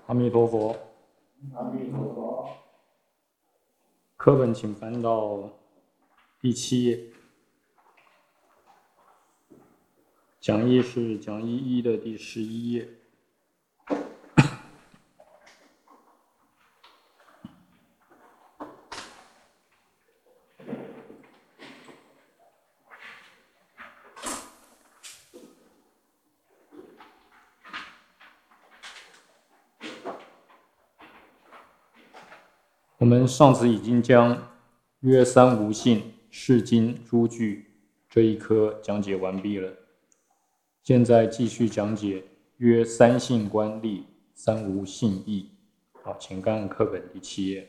阿弥陀佛。 阿弥陀佛。 课本请翻到第7页。讲义是讲义1的第11页。我们上次已经将约三无性、释经、诸句这一科讲解完毕了，现在继续讲解约三性观立、三无性义。好，请看课本第7页。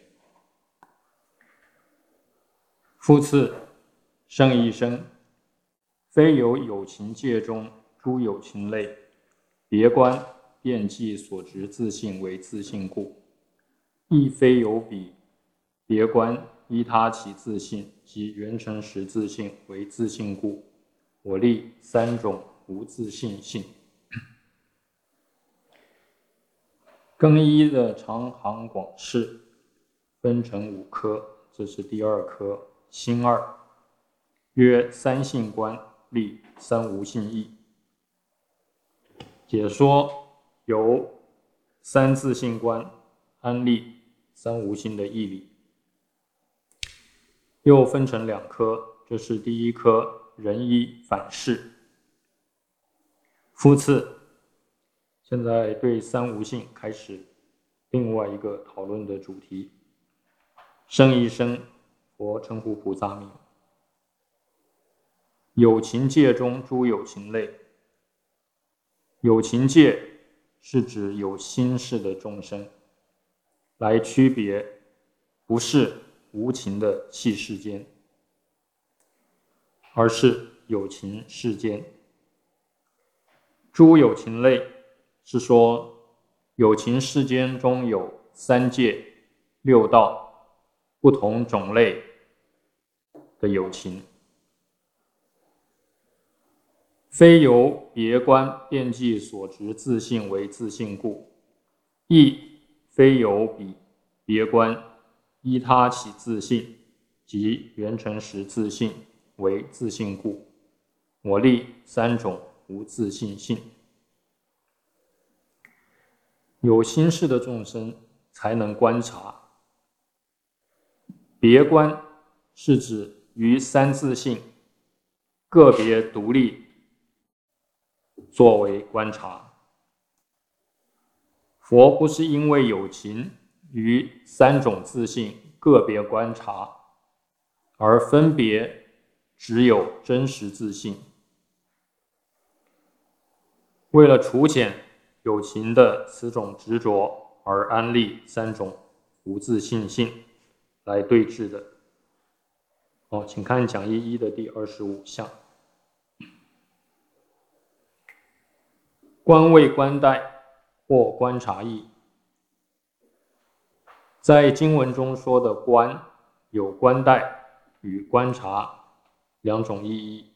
复次，圣义生，非有有情界中诸有情类，别观遍计所执自性为自性故，亦非有彼别观依他起自性及缘成实自性为自性故，我立三种无自性性。更一的长行广释分成5科，这是第2科，心2，约三性观立、三无性义。解说由三自性观安立三无性的义理。又分成2科，这是第1科仁义反释。复次，现在对三无性开始另外一个讨论的主题。圣义生，佛称呼菩萨名。有情界中诸有情类，有情界是指有心事的众生，来区别不是无情的器世间，而是有情世间。诸有情类是说有情世间中有3界、6道不同种类的有情，非由别观遍计所执自性为自性故，亦非由彼别观依他起自性及缘成实自性为自性故，我立3种无自性性。有心事的众生才能观察。别观是指于3自性个别独立作为观察。佛不是因为有情于3种自性个别观察，而分别只有真实自性。为了除减有情的此种执着，而安立3种无自性性来对治的。请看讲义1的第25项。观谓观待或观察义。在经文中说的观，有观待与观察2种意义。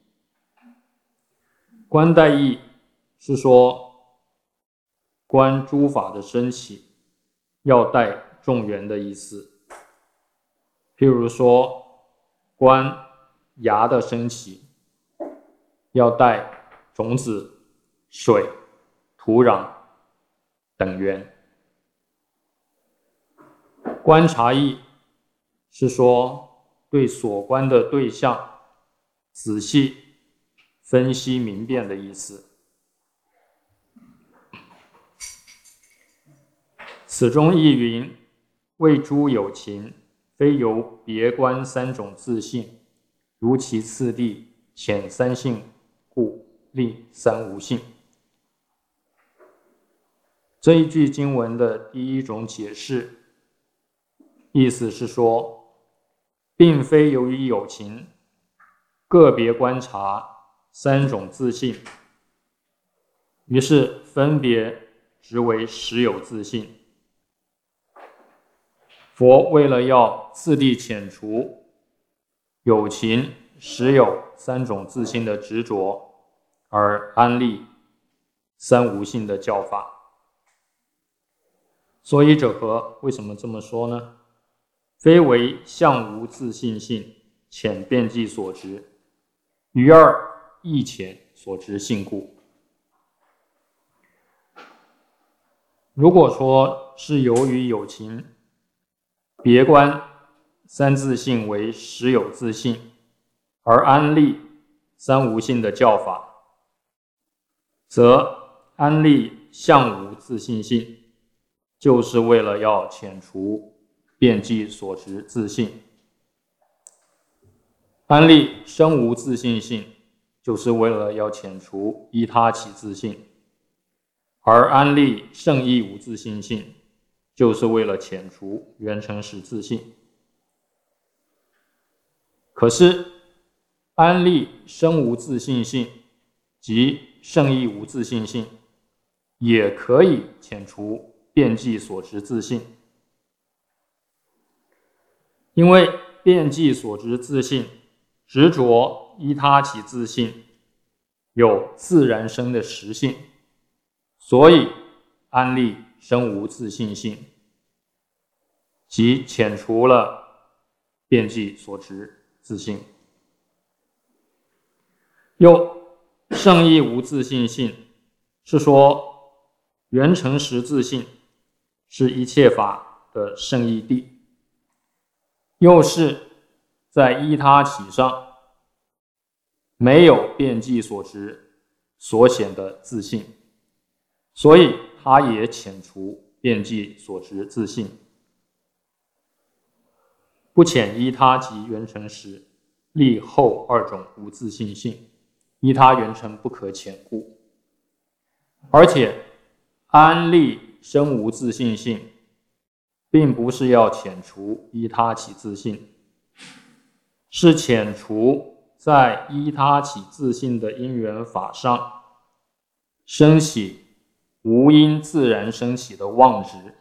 观待义是说观诸法的升起，要待众缘的意思。譬如说观芽的升起，要待种子、水、土壤等缘。观察义是说对所观的对象仔细分析明辨的意思。此中亦云：谓诸有情，非由别观3种自性，如其次第遣3性故，立3无性。这一句经文的第1种解释，意思是说，并非由于有情个别观察3种自性，于是分别执为实有自性。佛为了要次第遣除有情实有3种自性的执着，而安立3无性的教法。 所以者何？为什么这么说呢？非为相无自性性，浅遍计所执，于二亦浅所执性故。如果说是由于有情别观三自性为实有自性，而安立三无性的教法，则安立相无自性性，就是为了要遣除遍计所执自性；安立生无自性性，就是为了要遣除依他起自性；而安立圣义无自性性，就是为了遣除缘成实自性。可是安立生无自性性及圣义无自性性，也可以遣除遍计所执自性，因为遍计所执自性执着依他起自性有自然生的实性，所以安立生无自性性，即遣除了遍计所执自性。又圣义无自性性，是说缘成实自性是一切法的圣义谛，又是在依他起上没有遍计所执所显的自性，所以他也遣除遍计所执自性，不遣依他及缘成实，立后二种无自性性，依他缘成不可遣故。而且安立生无自性性，并不是要遣除依他起自性，是遣除在依他起自性的因缘法上生起无因自然生起的妄执。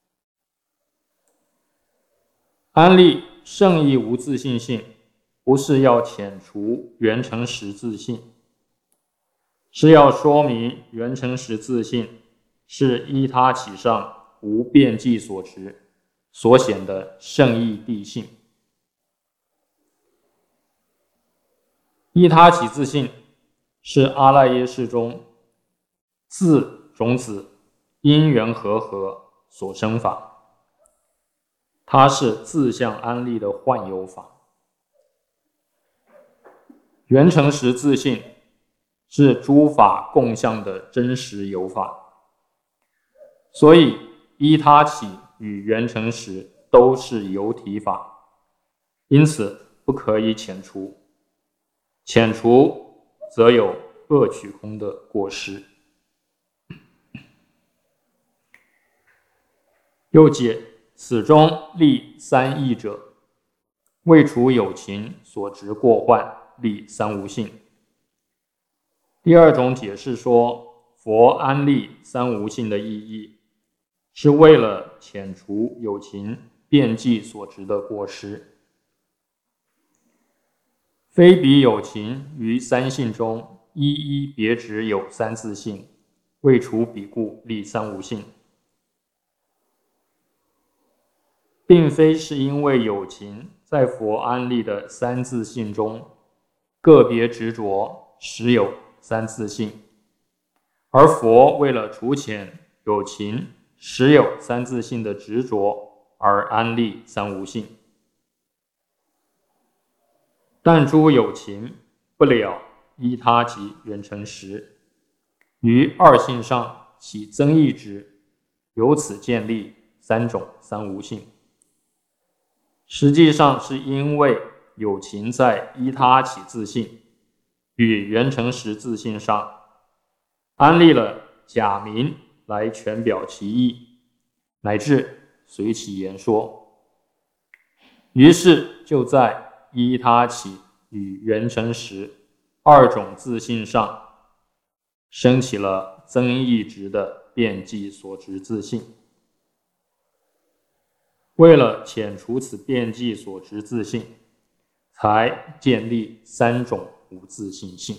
安立圣义无自性性，不是要遣除缘成实自性，是要说明缘成实自性是依他起上无遍计所执所显的圣义谛性。依他起自性是阿赖耶识中自种子因缘和合所生法，它是自相安立的幻有法。缘成实自性是诸法共相的真实有法，所以依他起与缘成实都是有体法，因此不可以遣除，遣除则有恶取空的过失。又解此中立三义者，为除有情所执过患，立三无性。第二种解释说，佛安立三无性的意义，是为了遣除有情遍计所执的过失。非彼有情于三性中一一别执有三自性，为除彼故立三无性，并非是因为有情在佛安立的三自性中个别执着实有三自性，而佛为了除遣有情实有三自性的执着而安立三无性。但诸有情不了依他及缘成实，于二性上起增益执，由此建立三种三无性。实际上是因为有情在依他起自性与缘成实自性上安立了假名来全表其意，乃至随其言说，于是就在依他起与缘成实二种自性上升起了增益执的遍计所执自性。为了遣除此遍计所执自性，才建立三种无自性性。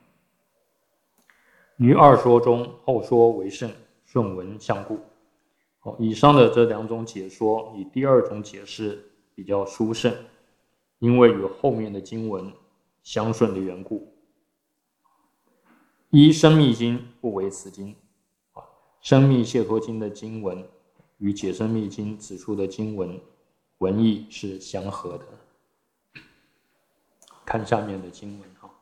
于二说中，后说为胜，顺闻相故。 以上的这两种解说，以第二种解释比较殊胜，因为与后面的经文相顺的缘故。依生密经不为此经，生密解脱经的经文与解深密经指出的经文文义是相合的。看下面的经文哈。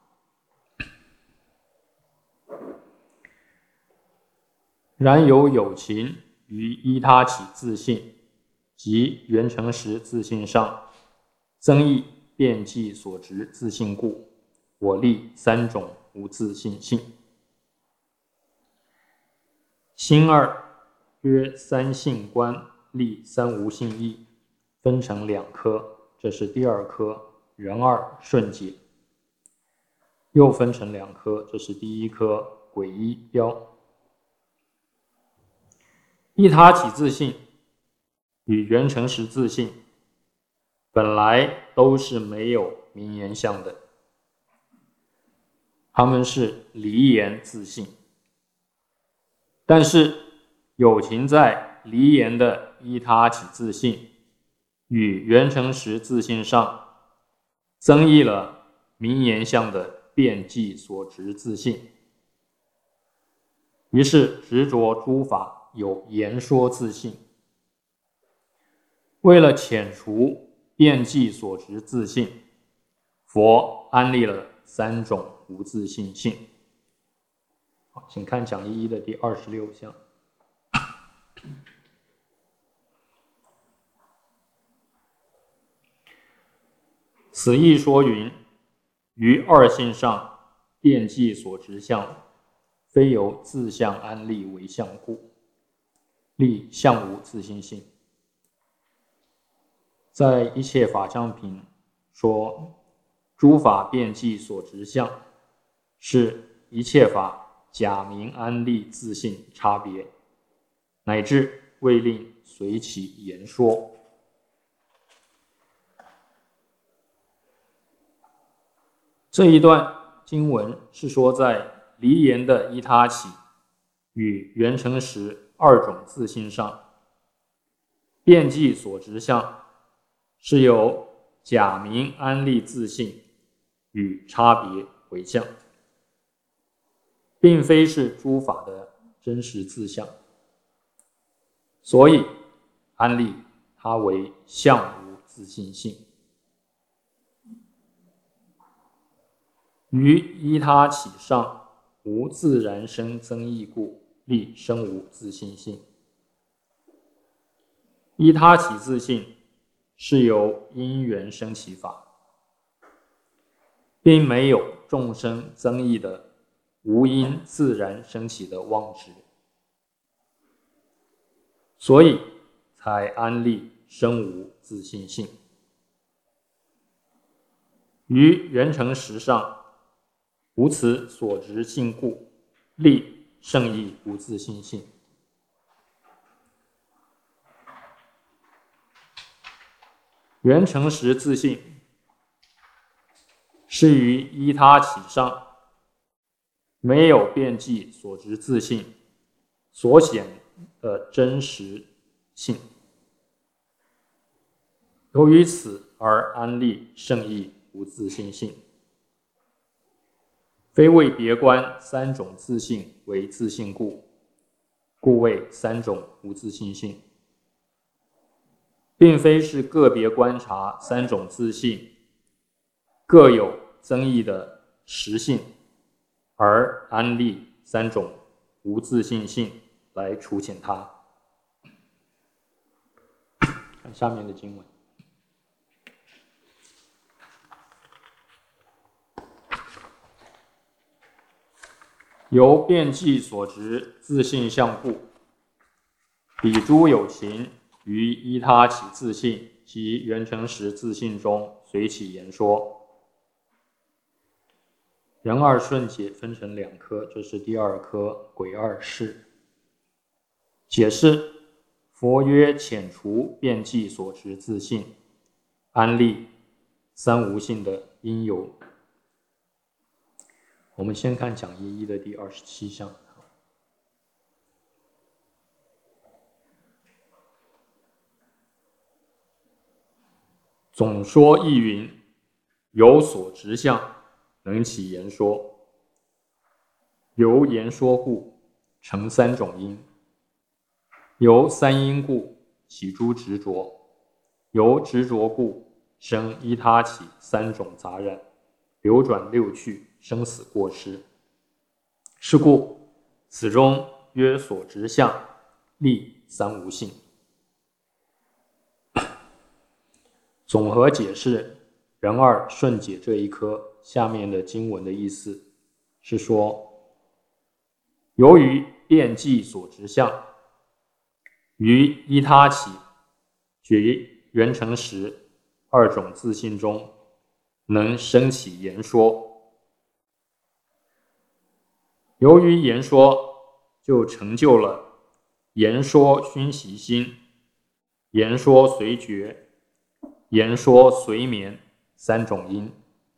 然有情于依他起自性及缘成实自性上，增益遍计所执自性故，我立三种无自性性。心二曰三性观，立三无性义，分成两科，这是第二科人二顺解。又分成两科，这是第一科诡一标。依他起自性与缘成实自性本来都是没有名言相的，他们是离言自性。但是有情在离言的依他起自性与缘成实自性上增益了名言相的遍计所执自性，于是执着诸法有言说自性。为了遣除遍计所执自性，佛安立了三种无自性性。请看讲义1的第26项。此义说云：于二性上遍计所执相，非由自相安立为相故，立相无自性性。在一切法相品说，诸法遍计所执相，是一切法假名安立自性差别，乃至为令随其言说。这一段经文是说，在离言的依他起与缘成实二种自性上，遍计所执相是由假名安立自性与差别为相，并非是诸法的真实自相，所以安立它为相无自性性。于依他起上无自然生增益故，立生无自性性。依他起自性是由因缘生起法，并没有众生增益的无因自然生起的妄执，所以才安立生无自性性。于缘成实上无此所执性故，立胜义无自性性。缘成实自性是于依他起上没有遍计所执自性所显的真实性，由于此而安立胜义无自性性，非为别观三种自性为自性故，故谓三种无自性性，并非是个别观察三种自性各有增益的实性，而安立三种无自性性来除遣它。看下面的经文。由遍计所执自性相故，彼诸有情于依他起自性及缘成实自性中随起言说。人二顺解分成两科，这是第二科诡二释。解释：佛曰遣除遍计所执自性，安立三无性的因由。我们先看讲义1的第27项。 总说亦云：有所直相，能起言说。由言说故，成三种因。由三因故，起诸执着。由执着故，生依他起三种杂染，流转六趣，生死过失。是故此中曰所执相，立三无性。总合解释人二顺解这一科下面的经文的意思是说，由于辩计所执相，于依他起觉缘成实二种自性中，能生起言说。由于言说，就成就了言说熏习心、言说随觉、言说随眠三种因。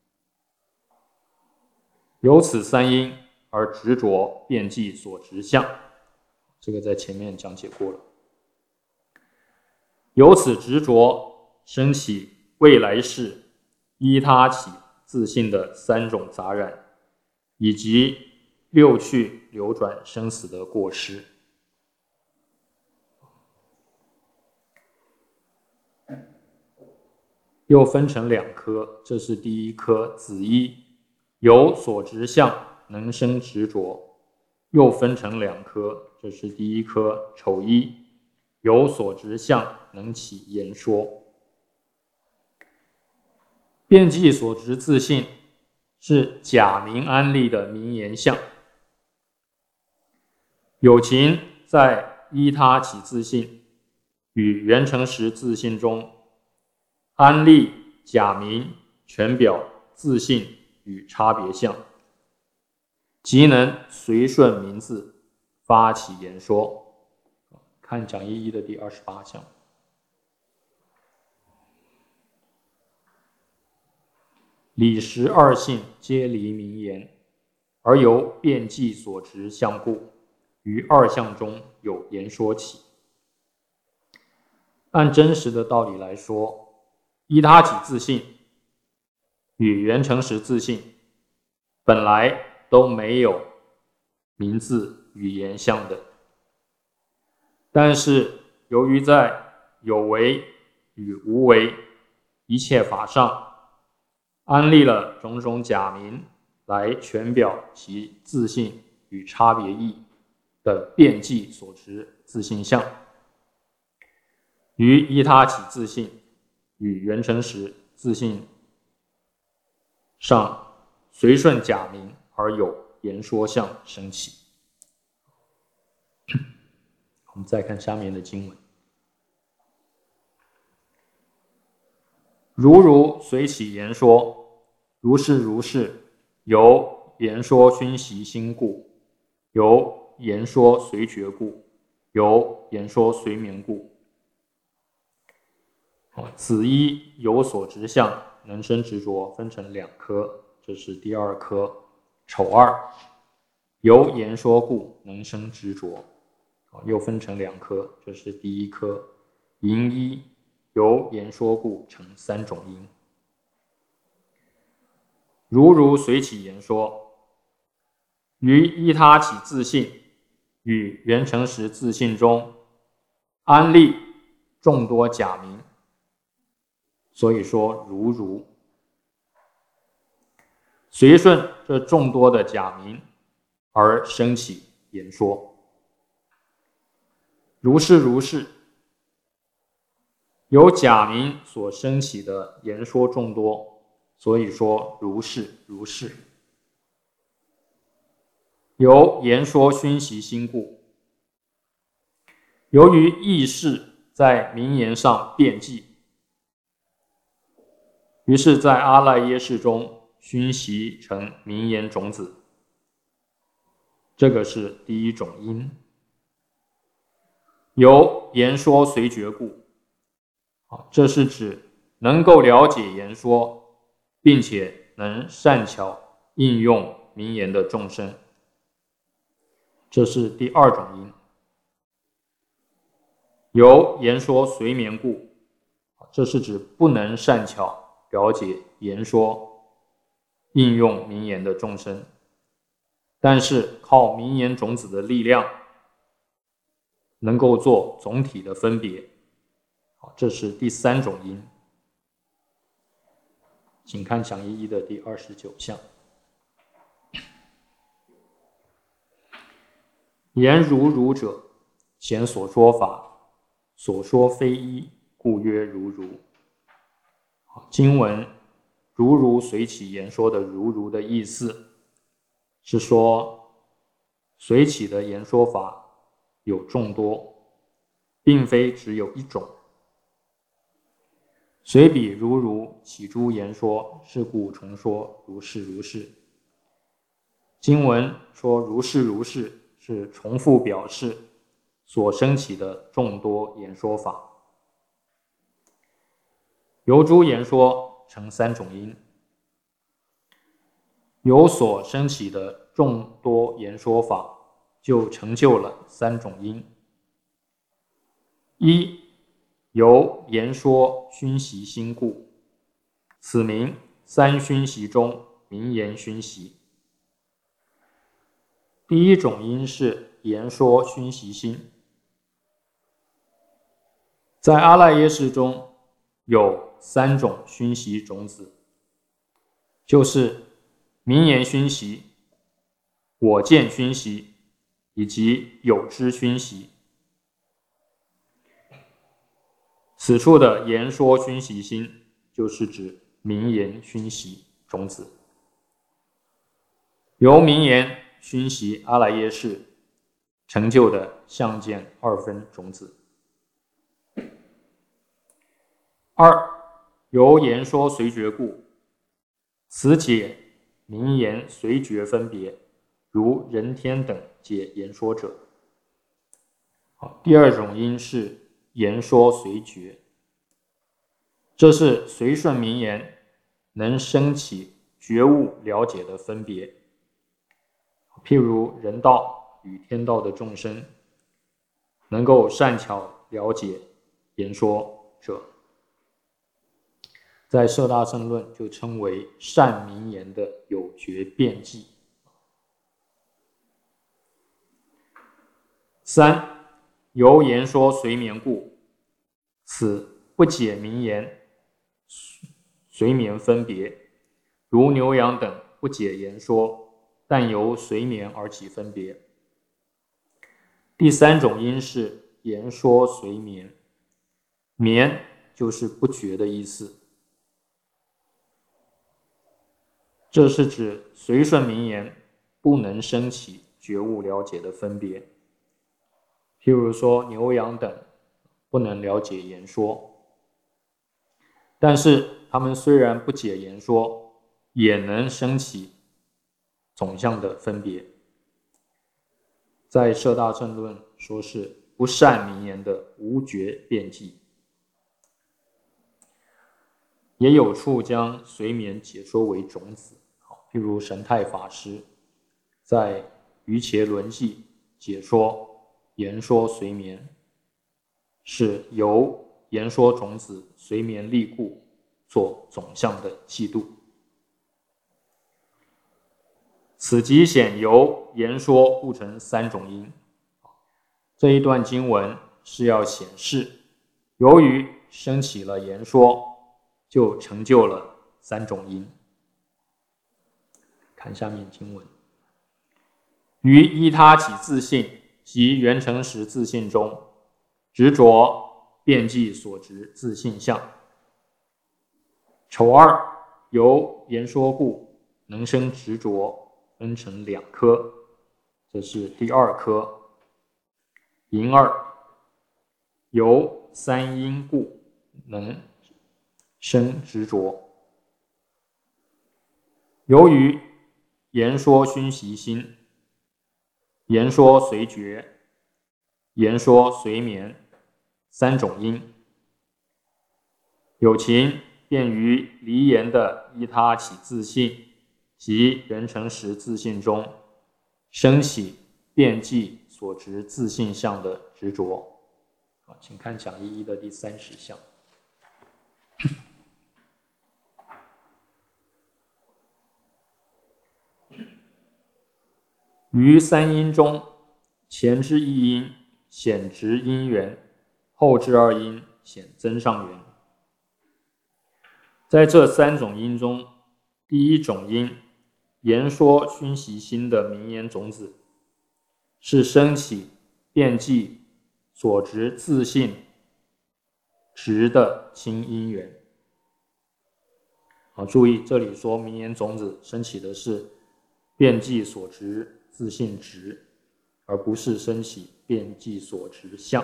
由此三因而执着辩计所执相，这个在前面讲解过了。由此执着生起未来世依他起自性的三种杂染，以及六趣流转生死的过失。又分成两科，这是第一科子一，有所执相，能生执着。又分成两科，这是第一科丑一，有所执相，能起言说。辩计所执自性是假名安立的名言相，有情在依他起自性与缘成实自性中安立假名全表自性与差别相，即能随顺名字发起言说。看讲义一的第28项。理实二性皆离名言，而由辩计所执相故，于二相中有言说起。按真实的道理来说，依他起自性与缘成实自性本来都没有名字语言相的，但是由于在有为与无为一切法上安立了种种假名来全表其自性与差别义的辩计所执自性相，于依他起自性与缘成实自性上随顺假名而有言说相生起。我们再看下面的经文：如随起言说，如是，由言说熏习心故，由言说随觉故，由言说随眠故。子一有所执相，能生执着，分成两科，这是第二科丑二，由言说故能生执着，又分成两科，这是第一科淫一，由言说故成三种因。如随起言说，于依他起自性与缘成实自性中安立众多假名，所以说如随顺这众多的假名而生起言说。如是，由假名所生起的言说众多，所以说如是。由言说熏习心故，由于意识在名言上辩计，于是在阿赖耶识中熏习成名言种子，这个是第一种因。由言说随觉故，这是指能够了解言说，并且能善巧应用名言的众生，这是第二种因。由言说随眠故， 这是指不能善巧了解言说应用名言的众生，但是靠名言种子的力量能够做总体的分别，这是第三种因。请看讲义一的第29项。言如如者，显所说法，所说非一，故曰如如。经文如如随起言说的如如的意思是说，随起的言说法有众多，并非只有一种。随彼如如起诸言说，是故重说如是如是。经文说如是如是，是重复表示所生起的众多言说法。由诸言说成三种因，由所生起的众多言说法就成就了三种因。一，由言说熏习心故，此名三熏习中名言熏习。第一种因是言说熏习心。在阿赖耶识中有三种熏习种子，就是名言熏习、我见熏习以及有知熏习。此处的言说熏习心，就是指名言熏习种子。由名言熏习阿赖耶识成就的相见二分种子。二，由言说随觉故，此解名言随觉分别，如人天等解言说者。第二种因是言说随觉，这是随顺名言能生起觉悟了解的分别。譬如人道与天道的众生，能够善巧了解言说者，在摄大乘论就称为善名言的有觉辩记。三，由言说随眠故，此不解名言随眠分别，如牛羊等不解言说，但由随眠而起分别。第三种因是言说随眠，眠就是不觉的意思。这是指随顺名言不能生起觉悟了解的分别。譬如说牛羊等不能了解言说，但是他们虽然不解言说，也能生起总相的分别。在摄大乘论说是不善名言的无觉辩记。也有处将随眠解说为种子，譬如神太法师在瑜伽轮记解说言说随眠，是由言说种子随眠力故做总相的气度。此即显由言说故成三种因。这一段经文是要显示，由于升起了言说，就成就了三种因。看下面经文：于依他起自性及缘成实自性中，执着遍计所执自性相。丑二，由言说故能生执着，分成两科，这是第二科。淫二，由三因故能生执着。由于言说熏习心、言说随觉、言说随眠三种因，有情便于离言的依他起自性及缘成实自性中，生起遍计所执自性相的执着。请看讲义一的第30项。 于三阴中，前之一阴显直阴元，后之二阴显增上元。在这三种阴中，第一种阴言说熏习心的名言种子，是升起辩记所执自性直的清阴元。注意这里说名言种子升起的是辩记所执自性直，而不是升起辩记所执相。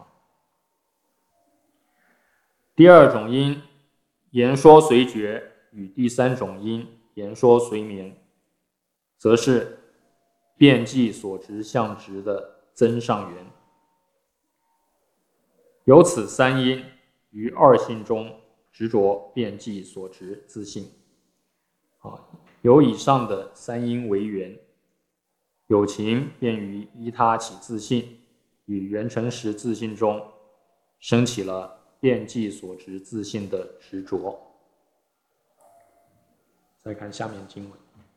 第二种阴言说随觉，与第三种阴言说随眠，则是辩记所执相直的增上元。由此三阴于二性中执着辩记所执自性。由以上的三阴为源，有情便于依他起自性与缘成实自性中升起了辩记所执自性的执着。再看下面经文。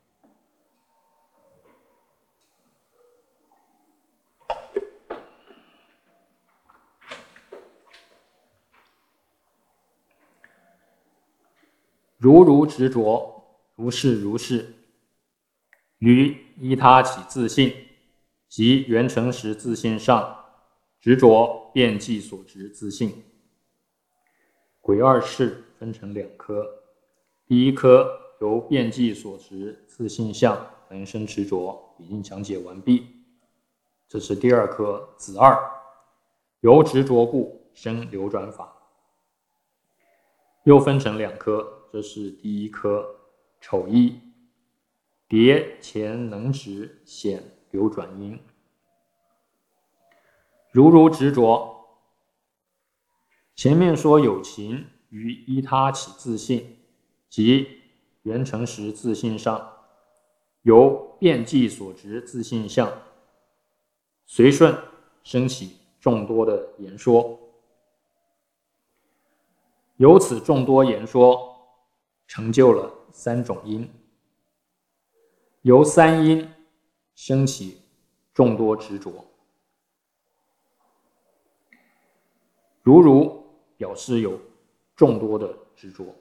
如执着，如是，于依他起自性及缘成实自性上执着辩记所执自性。癸二事分成两科，第一科由辩记所执自性相能生执着，已经讲解完毕。这是第二科子二，由执着故生流转法。又分成两科，这是第一科丑一，迭前能执显流转因。如执着，前面说有情于依他起自性及缘成实自性上，由辩记所执自性相，随顺升起众多的言说。由此众多言说，成就了三种因，由三因升起众多执着。如表示有众多的执着，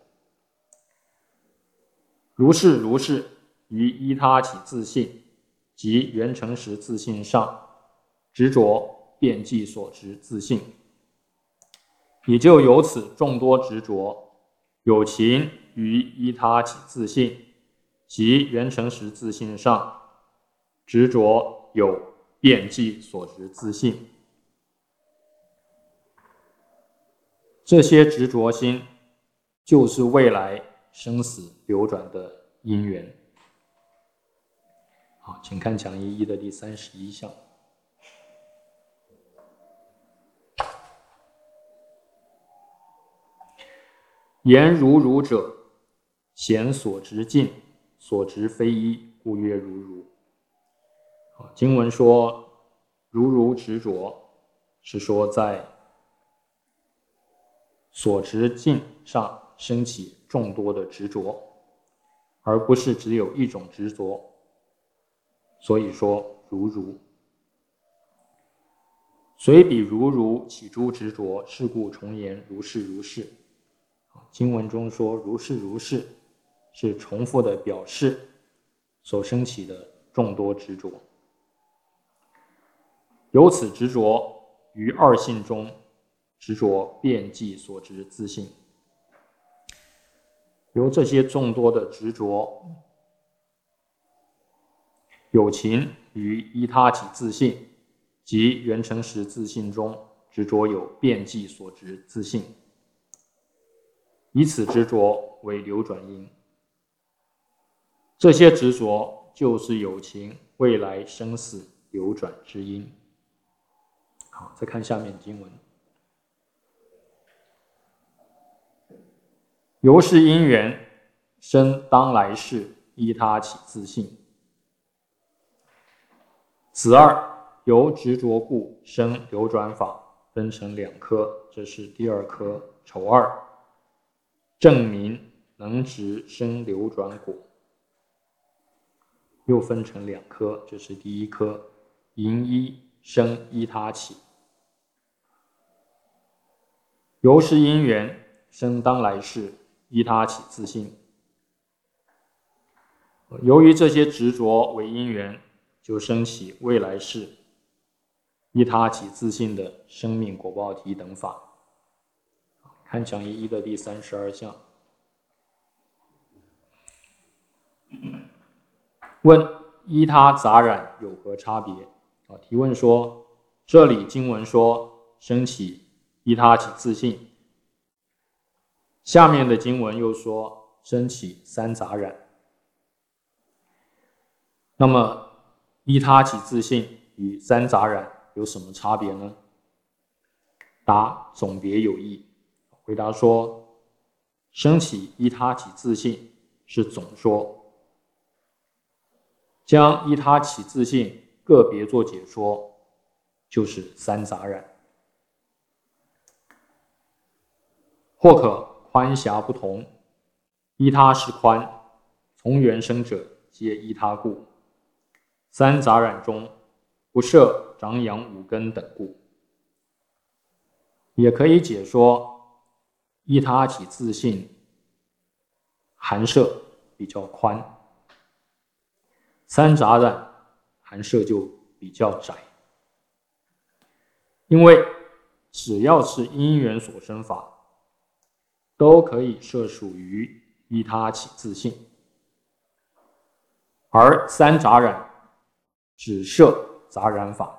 如是于依他起自性及缘成实自性上执着辩记所执自性，也就由此众多执着，有情于依他起自性及缘成实自性上执着有辩记所执自性。这些执着心就是未来生死流转的因缘。好，请看讲义一的第31项。言如者，显所执尽，所执非一，故曰如。经文说如执着，是说在所执尽上升起众多的执着，而不是只有一种执着，所以说如。虽彼如起诸执着，是故重言如是。经文中说如是，是重复的表示所升起的众多执着。由此执着于二性中执着辩记所执自性，由这些众多的执着，有情于依他起自性及缘成实自性中执着有辩记所执自性，以此执着为流转因。这些执着就是有情未来生死流转之因。好，再看下面经文。由是因缘生当来世依他起自性。子二，由执着故生流转法，分成两科，这是第二科丑二，证明能执生流转果。 又分成2科，这是第一科，淫一生依他起。由是因缘生当来世，依他起自性。由于这些执着为因缘，就生起未来世依他起自性的生命果报体等法。看讲义1的第32项。问依他杂染有何差别？提问说，这里经文说生起依他起自性，下面的经文又说生起3杂染。那么依他起自性与3杂染有什么差别呢？答：总别有异。回答说，生起依他起自性是总说，将依他起自性个别做解说，就是3杂染。或可宽狭不同，依他是宽，从缘生者皆依他故，3杂染中不设长养5根等故。也可以解说依他起自性含摄比较宽，3杂染含摄就比较窄。因为只要是因缘所生法，都可以摄属于依他起自性，而3杂染只摄杂染法。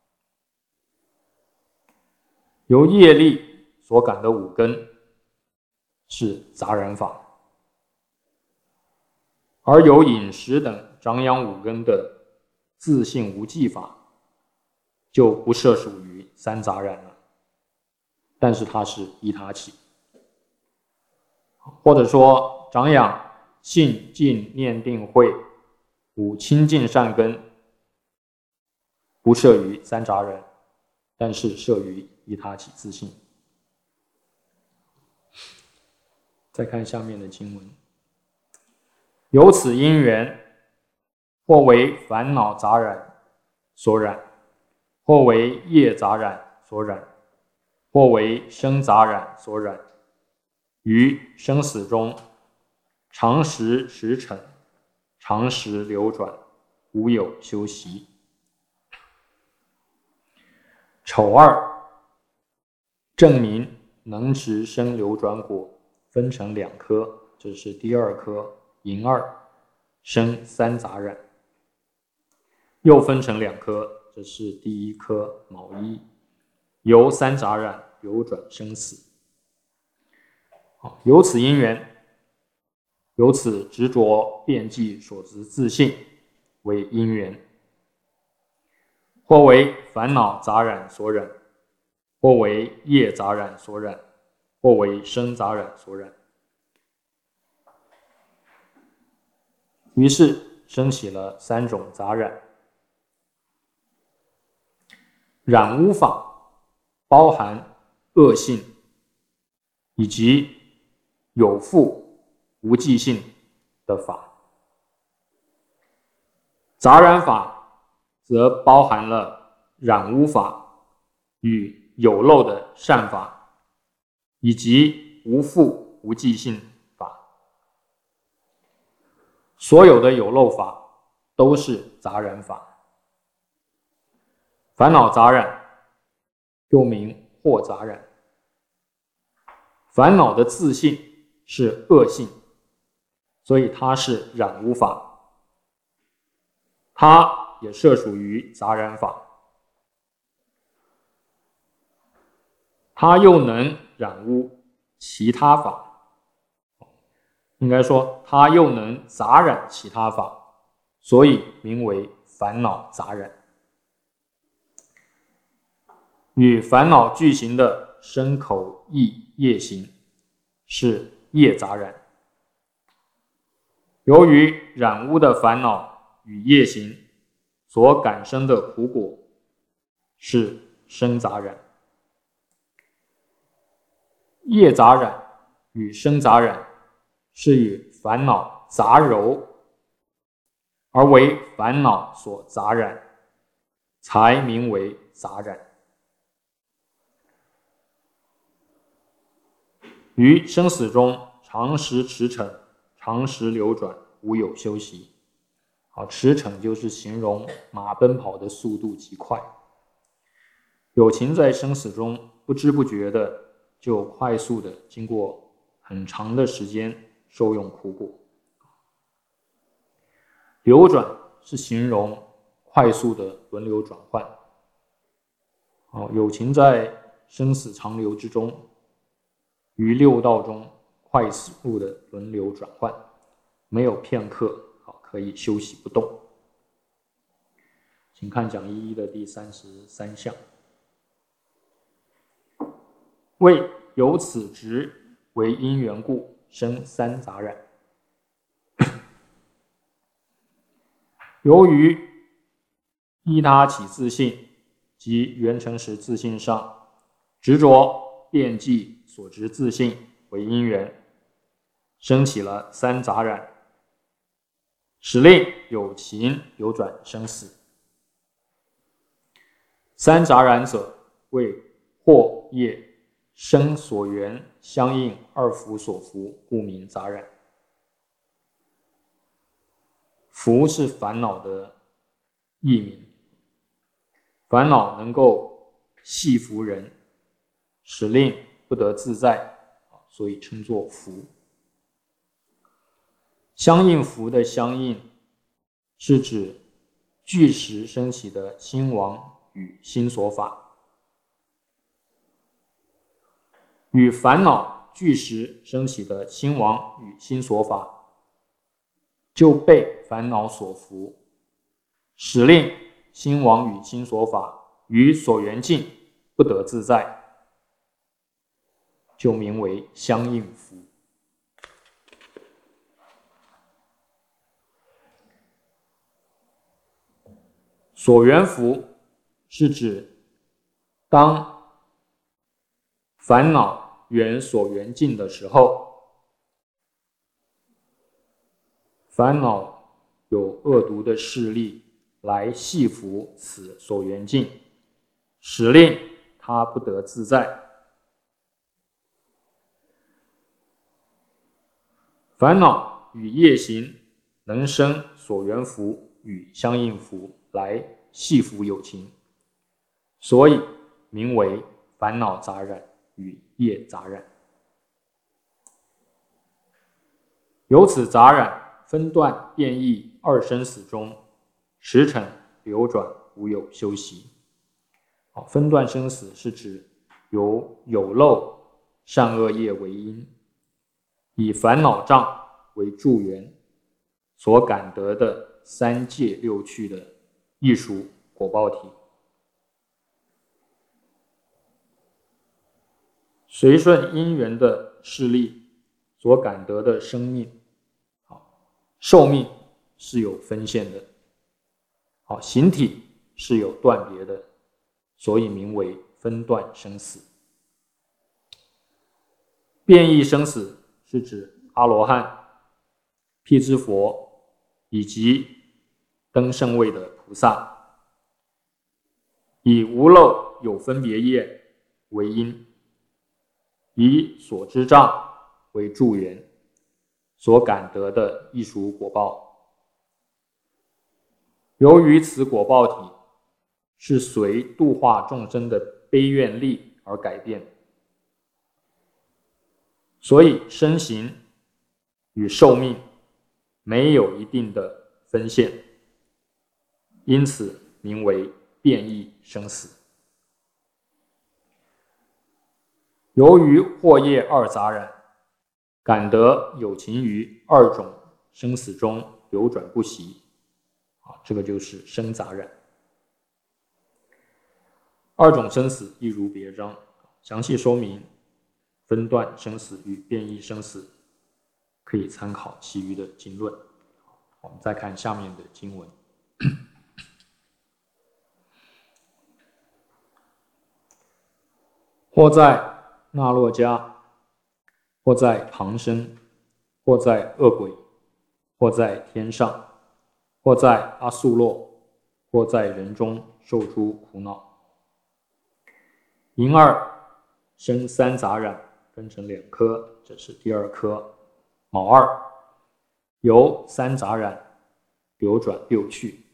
由业力所感的5根是杂染法，而由饮食等长养5根的自性无记法就不摄属于3杂染了，但是它是依他起。或者说长养信静念定慧5清净善根不摄于3杂染，但是摄于依他起自性。再看下面的经文，由此因缘，或为烦恼杂染所染，或为业杂染所染，或为生杂染所染，于生死中常时驰骋，常时流转，无有休息。丑2证明能持生流转果分成2科，这是第2科淫2生3杂染，又分成2科，这是第1科卯1由3杂染流转生死。由此因缘，由此执着遍计所执自性为因缘，或为烦恼杂染所染，或为业杂染所染，或为生杂染所染。于是生起了3种杂染。染污法包含恶性以及有覆无记性的法，杂染法则包含了染污法与有漏的善法，以及无覆无记性法。所有的有漏法都是杂染法。烦恼杂染又名惑杂染，烦恼的自性是恶性，所以它是染污法，它也摄属于杂染法。它又能染污其他法，应该说它又能杂染其他法，所以名为烦恼杂染。与烦恼俱行的身口意业行是业杂染。由于染污的烦恼与业行所感生的苦果是生杂染。业杂染与生杂染是与烦恼杂糅而为烦恼所杂染，才名为杂染。于生死中常时驰骋，常时流转，无有休息。驰骋就是形容马奔跑的速度极快。有情在生死中不知不觉的就快速的经过很长的时间受用苦果。流转是形容快速的轮流转换。有情在生死长流之中，于六道中快速的轮流转换，没有片刻可以休息不动。请看讲义1的第33项。为有此执为因缘故，生三杂染。由于依他起自性及缘成实自性上，执着遍计所执自性为因缘，生起了三杂染，使令有情流转生死。三杂染者，为惑业生所缘相应二福所伏，故名杂染。福是烦恼的译名，烦恼能够系缚人，使令不得自在，所以称作福。相应福的相应是指具时升起的心王与心所法，与烦恼具时升起的心王与心所法就被烦恼所缚，使令心王与心所法与所缘境不得自在，就名为相应福。所缘福是指当烦恼缘所缘境的时候，烦恼有恶毒的势力来系缚此所缘境，使令他不得自在。烦恼与业行能生所缘福与相应福来系缚有情，所以名为烦恼杂染与业杂染。由此杂染分段变异二生死中，驰骋流转，无有休息。分段生死是指由有漏善恶业为因，以烦恼障为助缘，所感得的三界六趣的艺术果报体。随顺因缘的势力所感得的生命寿命是有分限的，形体是有断别的，所以名为分段生死。变异生死是指阿罗汉、辟支佛以及登圣位的菩萨，以无漏有分别业为因，以所知障为助缘，所感得的艺术果报。由于此果报体是随度化众生的悲愿力而改变，所以身形与寿命没有一定的分限，因此名为变异生死。由于惑业二杂染，感得有情于二种生死中流转不息，这个就是生杂染。二种生死亦如别章，详细说明分段生死与变异生死，可以参考其余的经论。我们再看下面的经文。或在那洛迦，或在旁生，或在恶鬼，或在天上， 或在阿素洛，或在人中受诸苦恼。寅二生三杂染，分成2科，这是第2科。卯二由三杂染流转六趣。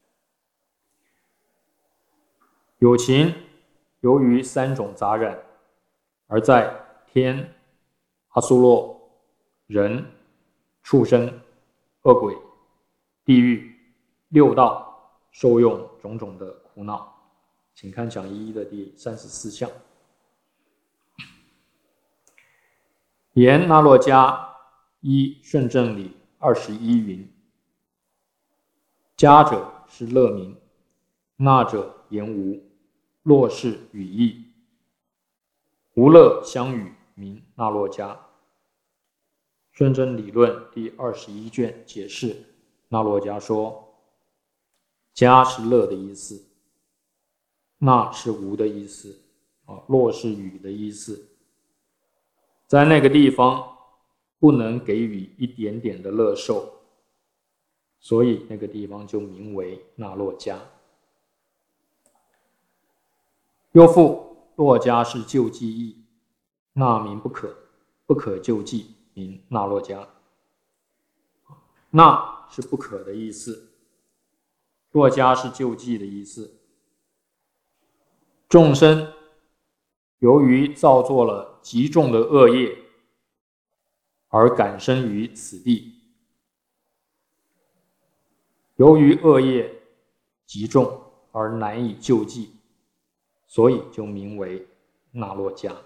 有情由于3种杂染，而在天、阿苏洛、人、畜生、恶鬼、地狱6道受用种种的苦恼。请看讲义的第34项。言那洛迦一顺正理21云：迦者是乐名，那者言无，洛是语义，无乐相与，名那洛迦。顺正理论第21卷解释，那洛迦说：迦是乐的意思，那是无的意思，洛是语的意思。在那个地方不能给予一点点的乐受，所以那个地方就名为那洛迦。又复洛迦是救济义，那名不可，不可救济，名那洛迦。那是不可的意思，洛迦是救济的意思。众生由于造作了极重的恶业，而感生于此地。由于恶业极重而难以救济，所以就名为那洛迦。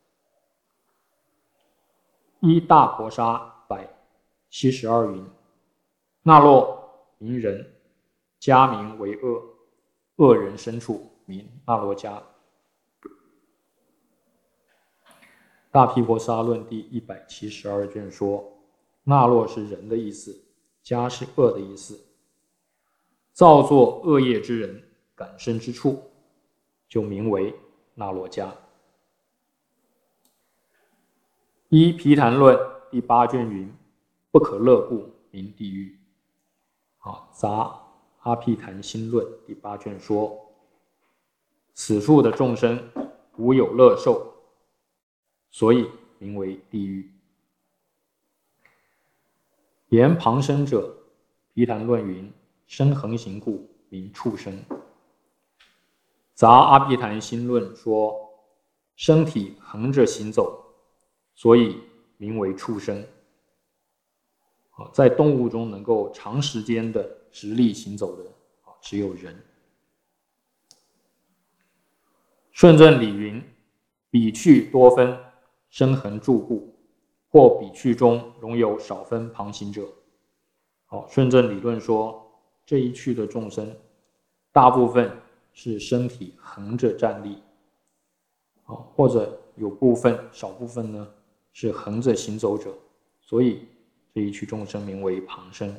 一大婆沙172云：那洛名人，迦名为恶，恶人身处，名那洛迦。大毗婆沙论第172卷说，那洛是人的意思，迦是恶的意思。造作恶业之人感生之处，就名为那洛迦。一毗昙论第8卷云：不可乐故，名地狱。杂阿毗昙心论第8卷说，此处的众生无有乐受，所以名为地狱。言旁生者，毗昙论云：身恒行故，名畜生。杂阿毗昙心论说，身体横着行走，所以名为畜生。在动物中能够长时间的直立行走的只有人。顺正理云：彼趣多分，身横住故，或彼趣中容有少分旁行者。顺正理论说，这一趣的众生大部分是身体横着站立，或者有少部分呢是横着行走者，所以这一趣众生名为旁生。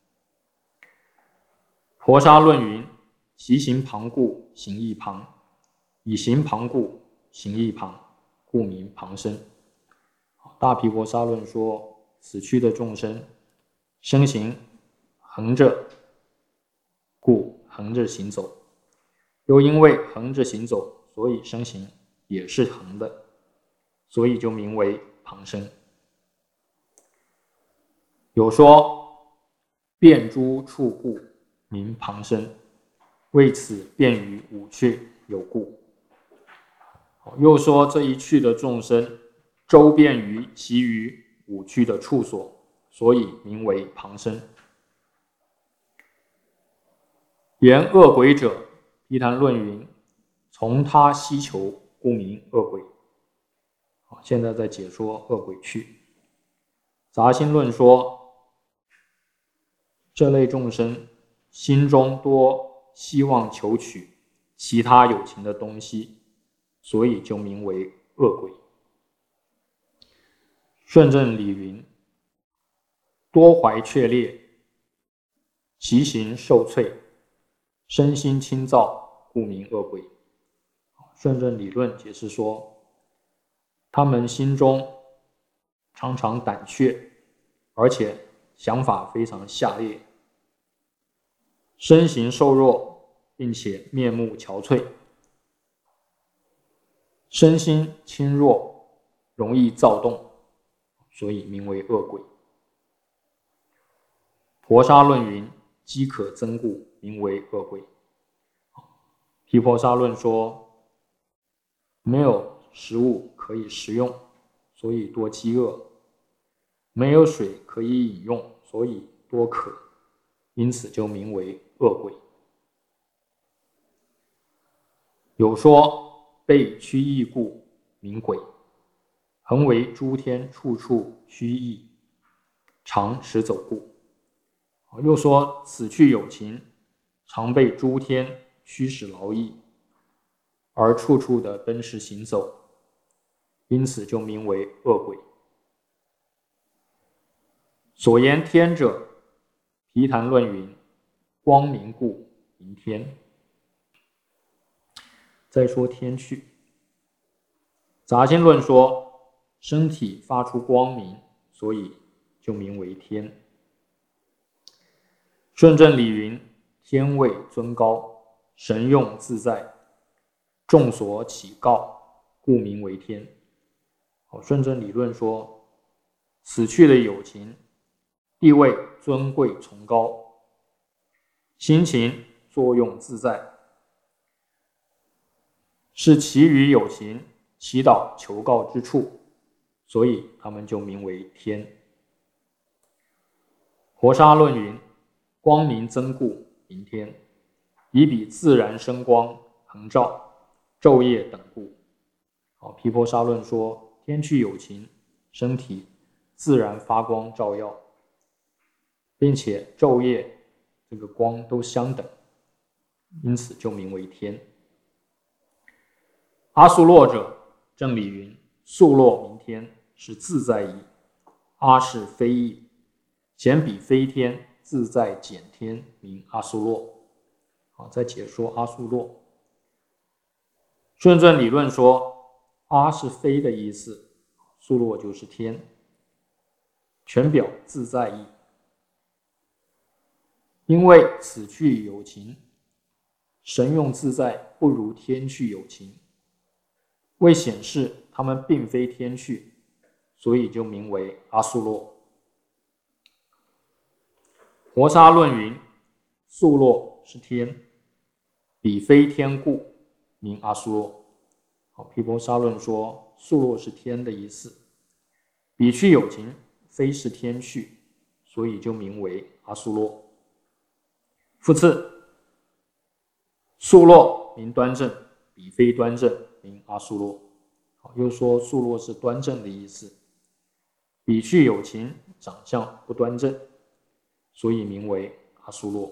婆沙论云：其行旁故，行亦旁；以行旁故，行亦旁，故名旁生。大毗婆沙论说，此趣的众生身形横着，故横着行走，又因为横着行走，所以身形也是横的，所以就名为旁生。有说遍诸处故，名旁生，为此便于五趣有故。又说这一趣的众生周遍于其余五趣的处所，所以名为旁生。言恶鬼者，毗昙论云：从他希求，故名恶鬼。现在在解说恶鬼趣。杂心论说，这类众生心中多希望求取其他有情的东西，所以就名为恶鬼。顺正理云：多怀雀猎，其形受摧，身心轻躁，故名恶鬼。顺正理论解释说，他们心中常胆怯，而且想法非常下劣， 身形瘦弱，并且面目憔悴，身心轻弱，容易躁动，所以名为恶鬼。婆沙论云：饥渴增故，名为恶鬼。毗婆沙论说，没有食物可以食用，所以多饥饿；没有水可以饮用，所以多渴，因此就名为恶鬼。有说被驱役故，名鬼，恒为诸天处处虚役，常时走故。又说死去有情，常被诸天驱使劳役，而处处的奔驰行走，因此就名为恶鬼。所言天者，毗昙论云：光明故，名天。再说天趣，杂心论说身体发出光明，所以就名为天。顺正理云：天位尊高，神用自在，众所起告，故名为天。顺正理论说，死去的有情地位尊贵崇高，心情作用自在，是其余有情祈祷求告之处，所以他们就名为天。婆沙论云：光明增故，名天，以彼自然生光，恒照昼夜等故。毗婆沙论说，天趣有情身体自然发光照耀，并且昼夜这个光都相等，因此就名为天。阿速洛者，正理云：速洛名天，是自在意。阿是非意，简彼非天，自在简天，名阿速洛。再解说阿速洛。顺正理论说，阿是非的意思，速洛就是天，全表自在意。因为此去有情，神用自在不如天去有情，为显示他们并非天去，所以就名为阿速洛。婆沙论云：速洛是天，彼非天故，名阿速洛。毗婆沙论说，速洛是天的意思，彼去有情非是天去，所以就名为阿速洛。复次，速洛名端正，彼非端正，名阿速洛。又说速洛是端正的意思，彼去有情长相不端正，所以名为阿速洛。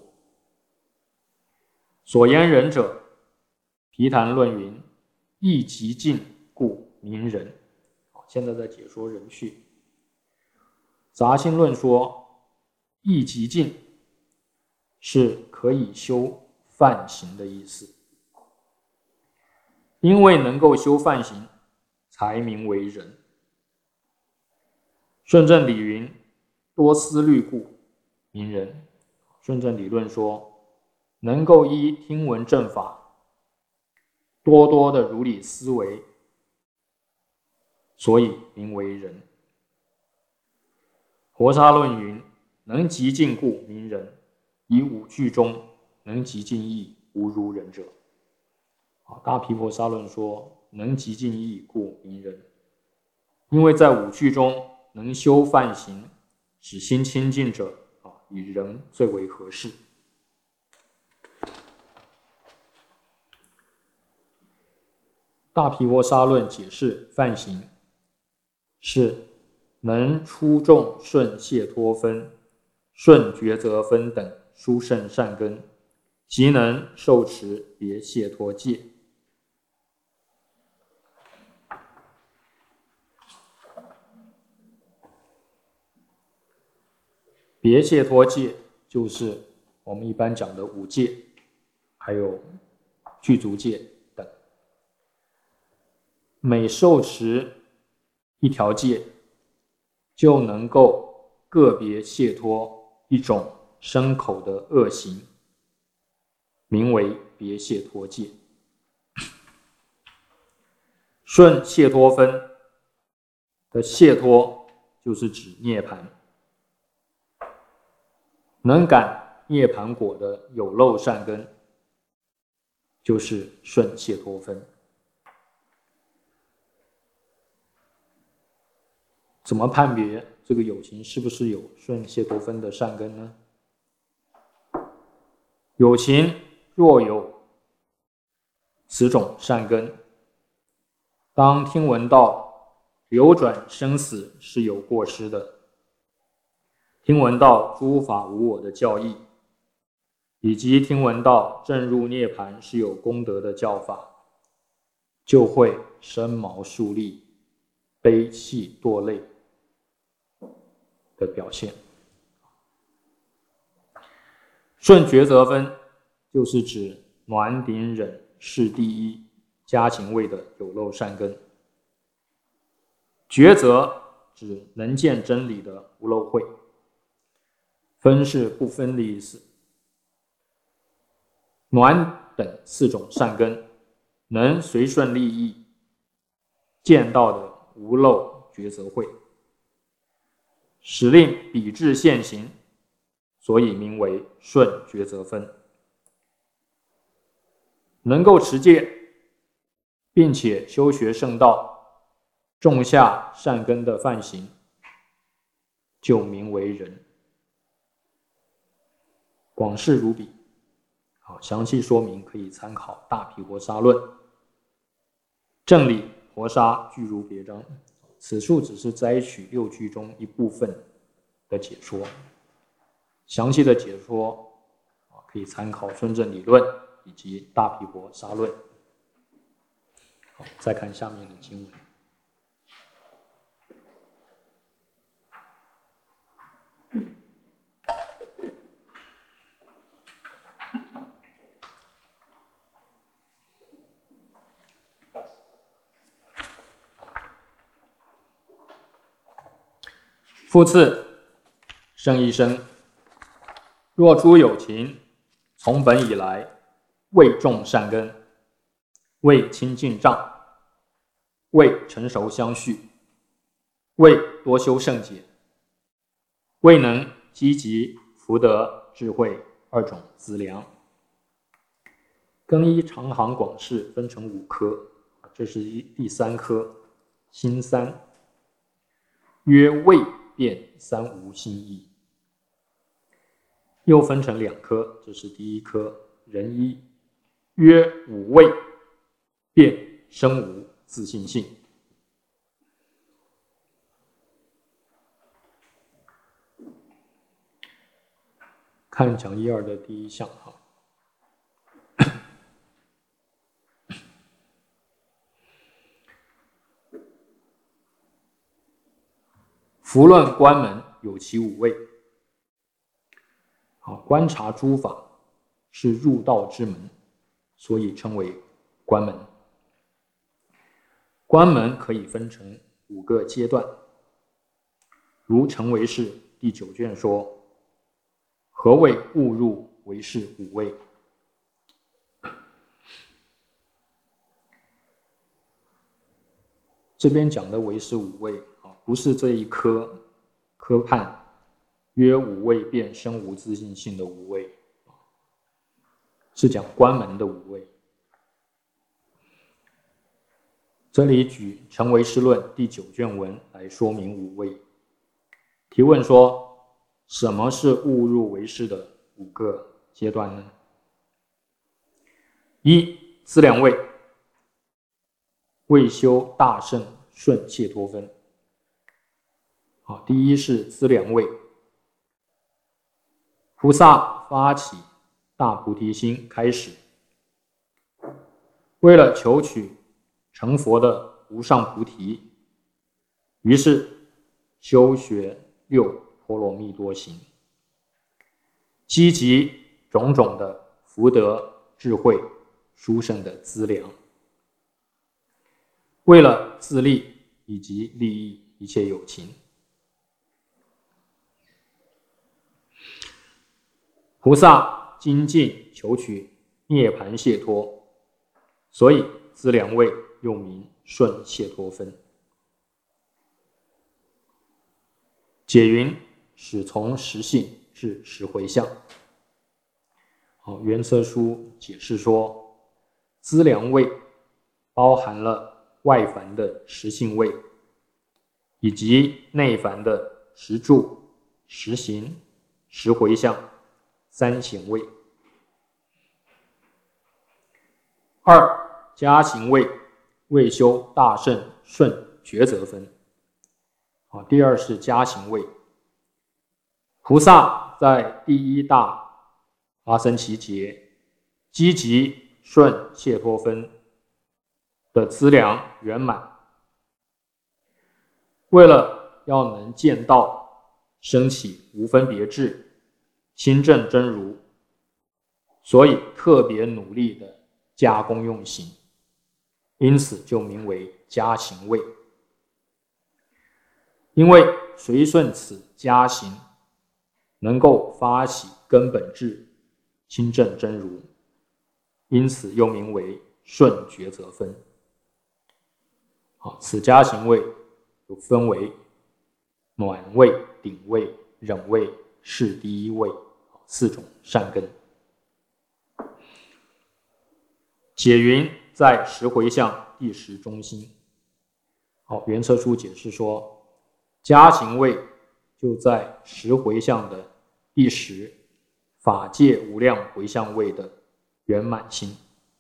所言人者，毗昙论云：意极尽故名人。现在在解说人趣。杂心论说，意极尽是可以修梵行的意思，因为能够修梵行，才名为人。顺正理云：多思虑故，名人。顺正理论说，能够依听闻正法，多多的如理思维，所以名为人。婆沙论云：能极尽故名人，以五句中能极尽意，无如人者。大毗婆沙论说，能极尽意故名人，因为在五句中能修梵行，使心清净者，以人最为合适。大毗婆沙论解释梵行是能出众顺解脱分、顺抉择分等殊胜善根，即能受持别解脱戒。别解脱戒就是我们一般讲的五戒，还有具足戒等。每受持一条戒，就能够个别解脱一种身口的恶行， 名为别解脱戒。顺解脱分的解脱就是指涅槃，能感涅槃果的有漏善根就是顺解脱分。怎么判别这个有情是不是有顺解脱分的善根呢？有情若有此种善根，当听闻到流转生死是有过失的，听闻到诸法无我的教义，以及听闻到证入涅槃是有功德的教法，就会生毛竖立、悲泣堕泪的表现。顺抉择分就是指暖顶忍是第一加行位的有漏善根，抉择指能见真理的无漏慧，分是不分的意思。暖等四种善根能随顺利益见到的无漏抉择慧，使令彼智现行，所以名为顺抉择分。能够持戒并且修学圣道，种下善根的梵行，就名为人。广释如彼。详细说明可以参考《大毗婆沙论》。正理婆沙句如别章，此处只是摘取6句中一部分的解说，详细的解说可以参考《孙正理论》以及《大毗婆沙论》。再看下面的经文。复次，圣一生，若诸有情从本以来未种善根，未清净障，未成熟相续，未多修圣解，未能积集福德智慧2种资粮，更依长行广释分成5科，这是第3科，心3，曰未变3无心意。又分成2科，这是第1科，人一，曰5未变生无自信性。看讲义2的第1项哈。福论观门有其5位。观察诸法是入道之门，所以称为观门。观门可以分成5个阶段，如成唯识第9卷说：何谓误入唯识5位？这边讲的唯识5位不是这一科判约5位变生无自信性的5位，是讲观门的5位。这里举《成唯识论》第9卷文来说明5位。提问说，什么是误入唯识的5个阶段呢？1. 资粮位，未修大圣顺解脱分。第1是资粮位，菩萨发起大菩提心开始，为了求取成佛的无上菩提，于是修学6波罗蜜多行，积集种种的福德智慧殊胜的资粮，为了自利以及利益一切有情。菩萨精进求取涅槃解脱，所以资粮位又名顺解脱分。解云始从实性至实回向。原册书解释说，资粮位包含了外凡的实性位，以及内凡的实住、实行、实回向三行位。二、加行位未修大圣顺抉择分。第二是加行位，菩萨在第一大阿僧祇劫积极顺解脱分的资粮圆满，为了要能见到升起无分别智、亲证真如，所以特别努力的加功用行，因此就名为加行位。因为随顺此加行，能够发起根本智、亲证真如，因此又名为顺抉择分。此加行位又分为暖位、顶位、忍位、是第一位四种善根。解云在十回向第十中心。原册书解释说，加行位就在十回向的第十法界无量回向位的圆满心。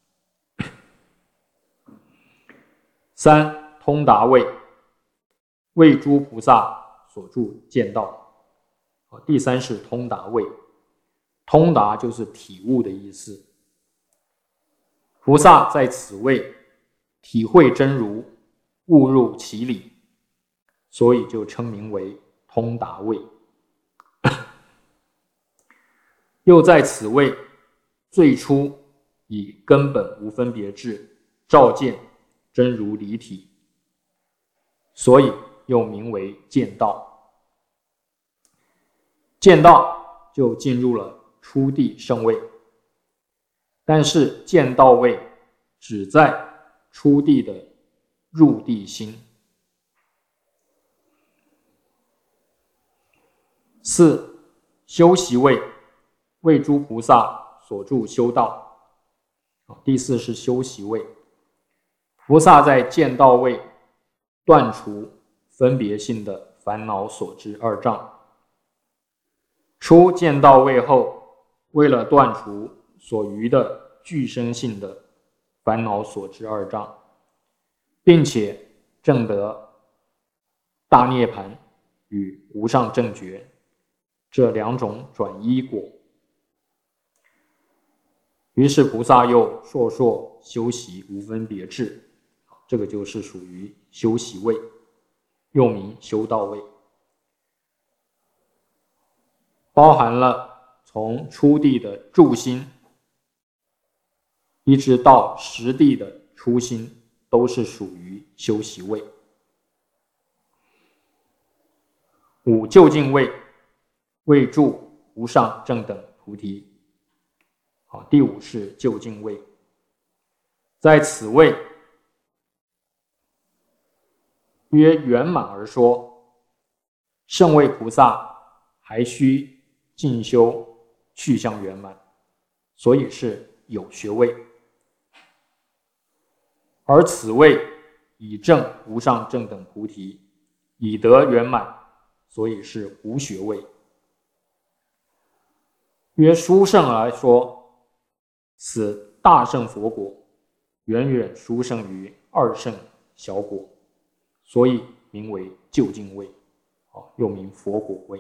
三、通达位为诸菩萨所住见道。第三是通达位，通达就是体悟的意思。菩萨在此位体会真如，悟入其理，所以就称名为通达位。又在此位最初以根本无分别智照见真如离体，所以又名为见道。见道就进入了初地圣位，但是见道位只在初地的入地心。四、修习位为诸菩萨所住修道。第四是修习位，菩萨在见道位断除分别性的烦恼所知二障。出见道位后，为了断除所余的具生性的烦恼所知二障，并且证得大涅槃与无上正觉这两种转依果，于是菩萨又烁烁修习无分别智，这个就是属于修习位，又名修道位，包含了从初地的住心一直到实地的初心，都是属于修习位。五、究竟位为住无上正等菩提。第五是究竟位，在此位约圆满而说，圣位菩萨还需进修去向圆满，所以是有学位。而此位已证无上正等菩提，已得圆满，所以是无学位。约殊胜来说，此大乘佛果远远殊胜于二乘小果，所以名为究竟位，又名佛果位。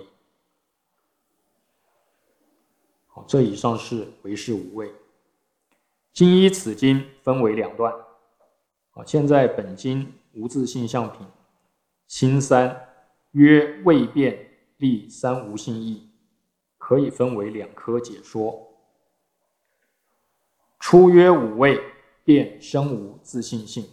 这以上是唯识五位。经依此经分为两段。现在本经无自性相品心三约未变立三无性义，可以分为两科解说。初约五位便生无自性性。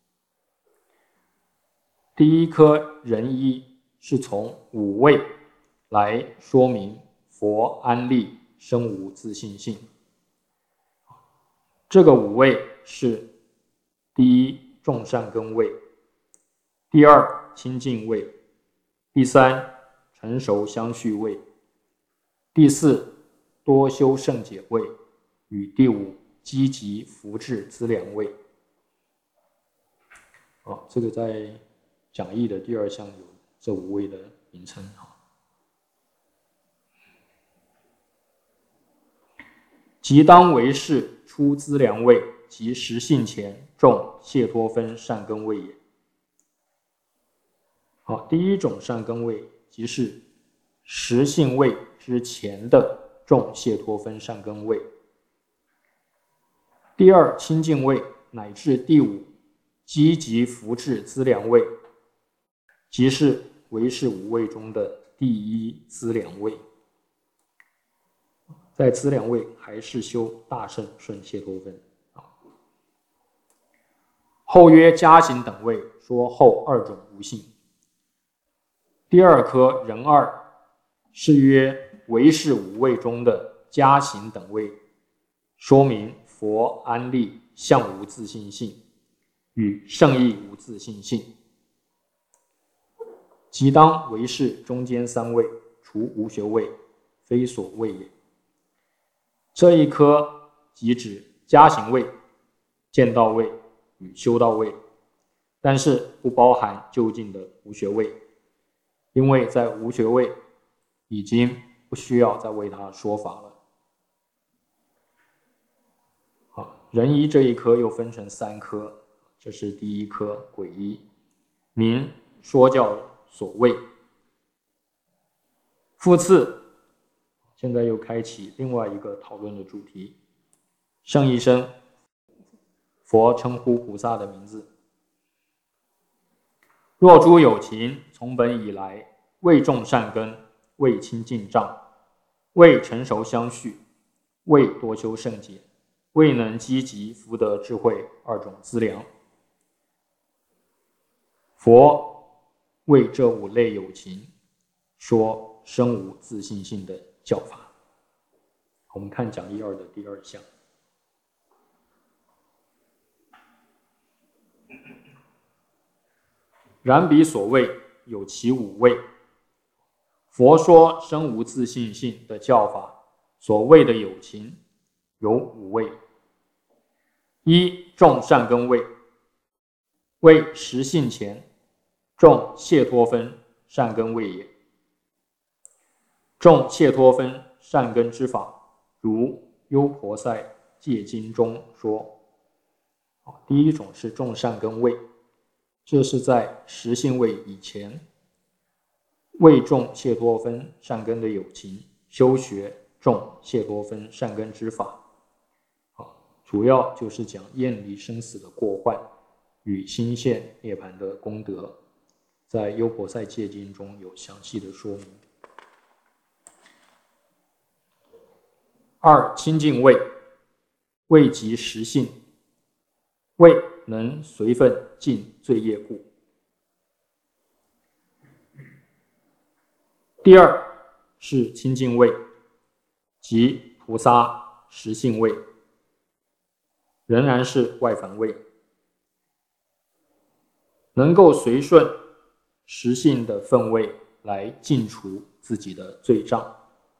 第一科人一是从五位来说明佛安立生无自性性。 这个五味是：第一，众善根味；第二，清净味；第三，成熟相续味；第四，多修胜解味；与第五，积极福智资粮味。这个在讲义的第二项有这五味的名称。即当为是出资粮味及实性前种谢脱分善根味也。第一种善根味即是实性味之前的种谢脱分善根味。第二，清净味乃至第五，积极福智资粮味，即是唯识五味中的第一资粮味。在资粮味还是修大乘顺谢脱分。后曰加行等位，说后二种无性。第二科人二是曰唯识五味中的加行等位，说明佛安立相无自性性与圣意无自性性，即当唯识中间三位，除无学位，非所谓也。这一科即指加行位、见道位与修道位，但是不包含就近的无学位，因为在无学位已经不需要再为他说法了。人一这一科又分成三科，这是第一科诡一，名说教所谓。复次，现在又开启另外一个讨论的主题，圣一生，佛称呼菩萨的名字。若诸有情从本以来，未种善根，未清净障，未成熟相续，未多修圣解，未能积极福德智慧二种资粮，佛为这五类有情说生无自性性的教法。我们看讲义二的第二项。然彼所谓有其五味，佛说生无自性性的教法，所谓的有情有五味：一、种善根味，为实性前种谢脱分善根味也。种谢脱分善根之法，如优婆塞戒经中说。第一种是种善根味，这是在实性味以前未种谢脱分善根的有情修学种谢脱分善根之法。主要就是讲厌离生死的过患与心现涅槃的功德，在优婆塞戒经中有详细的说明。二、清净味，味即实性，味能随分尽罪业故。第二是清净味，即菩萨实性味，仍然是外凡味，能够随顺实性的分位来尽除自己的罪障。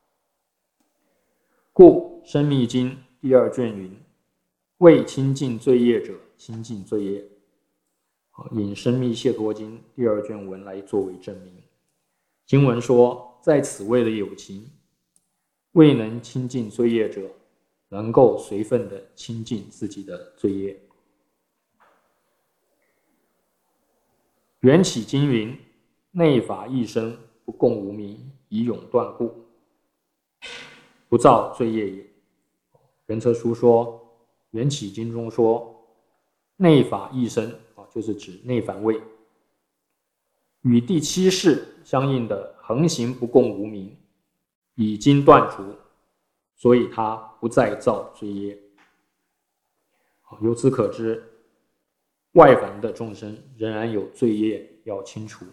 故《生密经》第二卷云：为清净罪业者，清净罪业。引《生密解脱经》第二卷文来作为证明。经文说，在此位的有情，未能清净罪业者，能够随分的清净自己的罪业。缘起经云：内法一生，不共无明，以永断故，不造罪业也。人车书说，缘起经中说，内法一生，就是指内凡位，与第七世相应的横行不共无明已经断除，所以他不再造罪业。由此可知，外凡的众生仍然有罪业要清除。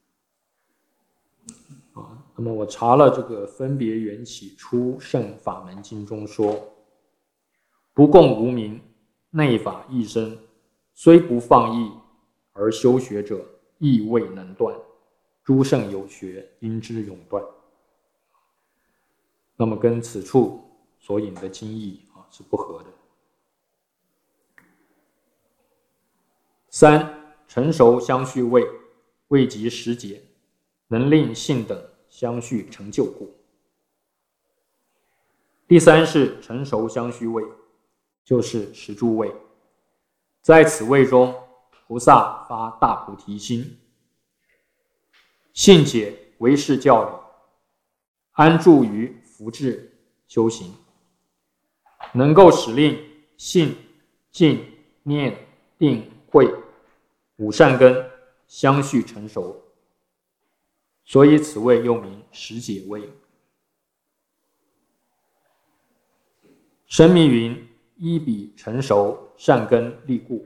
那么我查了这个分别缘起出圣法门经中说，不共无明内法一生，虽不放逸，而修学者亦未能断。诸圣有学，因之永断。那么跟此处所引的经义是不合的。三、成熟相续位，位极时节，能令性等相续成就故。第三是成熟相续位，就是十住位。在此位中，菩萨发大菩提心，信解唯识教理，安住于福智修行，能够使令信、静、念、定、慧五善根相续成熟，所以此位又名十解位。深密云：依彼成熟，善根立故。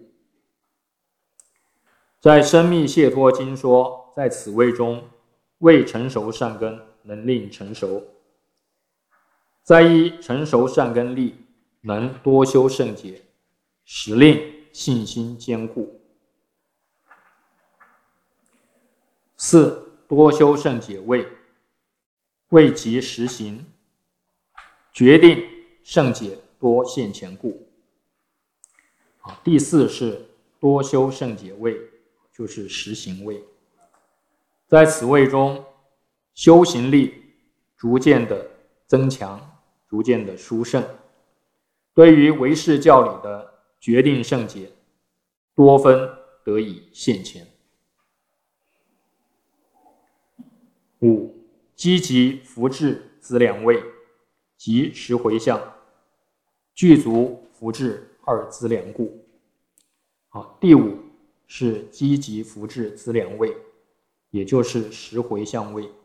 在《深密解脱经》说，在此位中，未成熟善根能令成熟，再依成熟善根力，能多修圣解，使令信心坚固。四、多修圣解位，位极实行，决定圣解多现前故。第四是多修圣解位，就是实行位。在此位中，修行力逐渐的增强，逐渐的殊胜，对于唯识教理的决定圣解，多分得以现前。五、积极福智资粮位及十回向，具足福智二资粮故。第五是积极福智资粮位，也就是十回向位。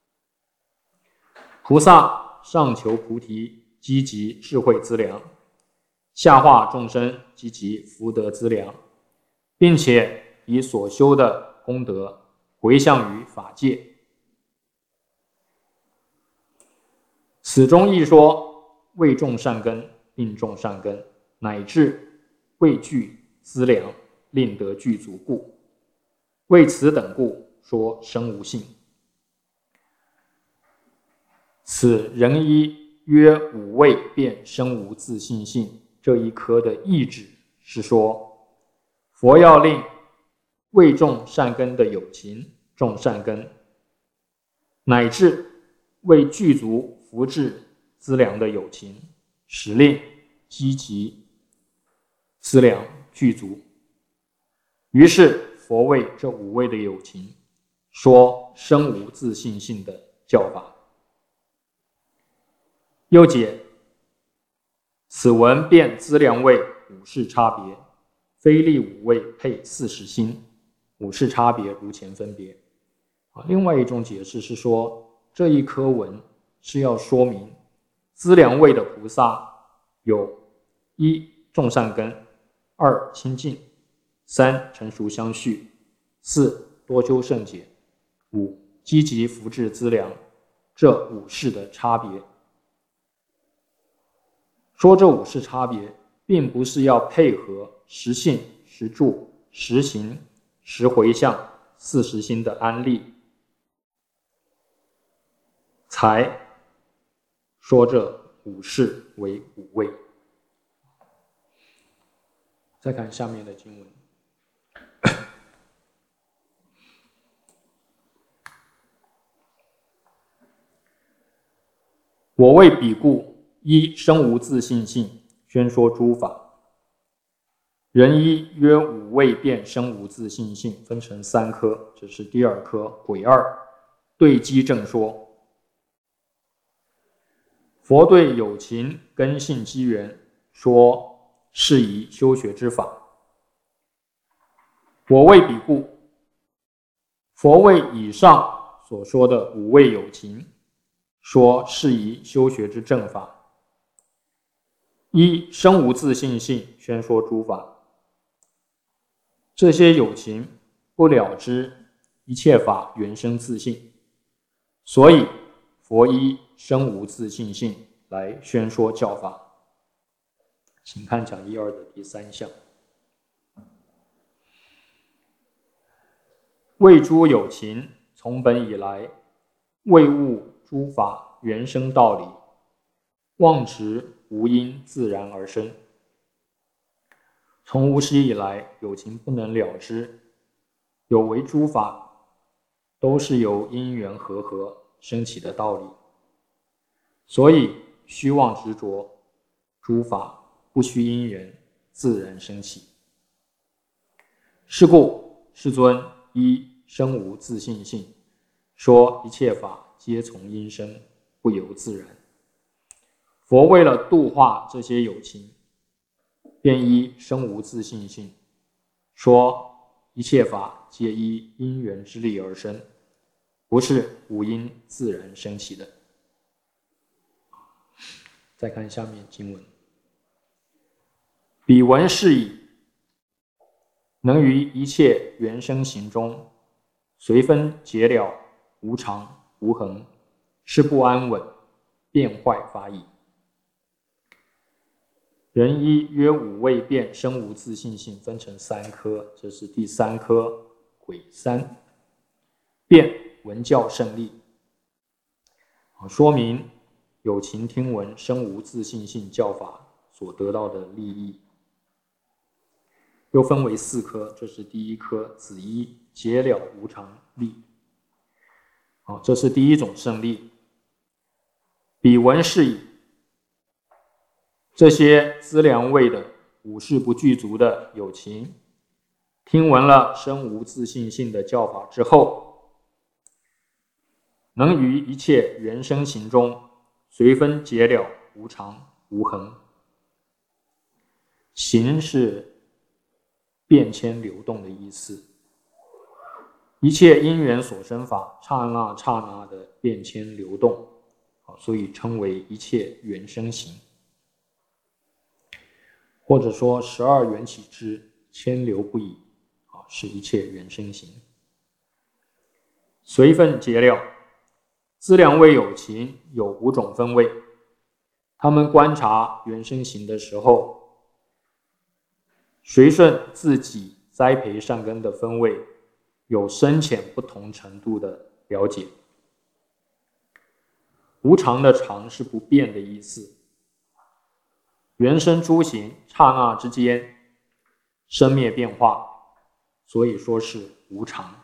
菩萨上求菩提，积极智慧资粮，下化众生，积极福德资粮，并且以所修的功德回向于法界。此中亦说，未种善根，令种善根，乃至未具资粮，令得具足故。为此等故，说生无性。此人一约五位便生无自性性，这一科的意旨是说，佛要令未种善根的有情种善根，乃至为具足福智资粮的有情，使令积极资粮具足。于是佛为这五位的有情说生无自性性的教法。又解此文辨资粮位五事差别，非立五位配40心，五事差别如前分别。另外一种解释是说，这一科文是要说明资粮位的菩萨有一种善根，二清净，三成熟相续，四多修圣解，五积极福智资粮，这五事的差别。说这五事差别，并不是要配合十信、十住、十行、十回向、40心的安立，才说这五事为五位。再看下面的经文。我为彼故，一生无自性性，宣说诸法。人一约五位便生无自性性，分成三科，这是第二科，癸二对机正说。佛对有情根性机缘说适宜修学之法。我为彼故，佛为以上所说的五位有情说适宜修学之正法。一生无自性性，宣说诸法。这些有情不了知一切法原生自性，所以佛依生无自性性来宣说教法。 请看讲义2的第3项。谓诸有情，从本以来，未悟诸法原生道理，妄执无因自然而生。从无始以来，有情不能了知，有为诸法都是由因缘和升起的道理，所以虚妄执着，诸法不需因缘自然升起。是故世尊依生无自性性，说一切法皆从因生，不由自然。佛为了度化这些有情，便依生无自性性，说一切法皆依因缘之力而生，不是无因自然升起的。再看下面经文：彼闻是矣，能于一切缘生行中，随分解了无常无恒，是不安稳变坏法矣。人依约5位变生无自性性分成3科，这是第3科癸3。变闻教胜利，说明有情听闻生无自性性教法所得到的利益。又分为4科，这是第1科子一解了无常利。这是第1种胜利。彼闻是矣，这些资粮位的五事不具足的有情，听闻了生无自性性的教法之后，能于一切缘生行中随分解了无常无恒。行是变迁流动的意思，一切因缘所生法刹那刹那的变迁流动，所以称为一切缘生行，或者说12缘起之迁流不已，是一切缘生行。随分解了，资粮位有情有5种分位，他们观察缘生行的时候，随顺自己栽培善根的分位，有深浅不同程度的了解。无常的常是不变的意思，缘生诸行刹那之间生灭变化，所以说是无常。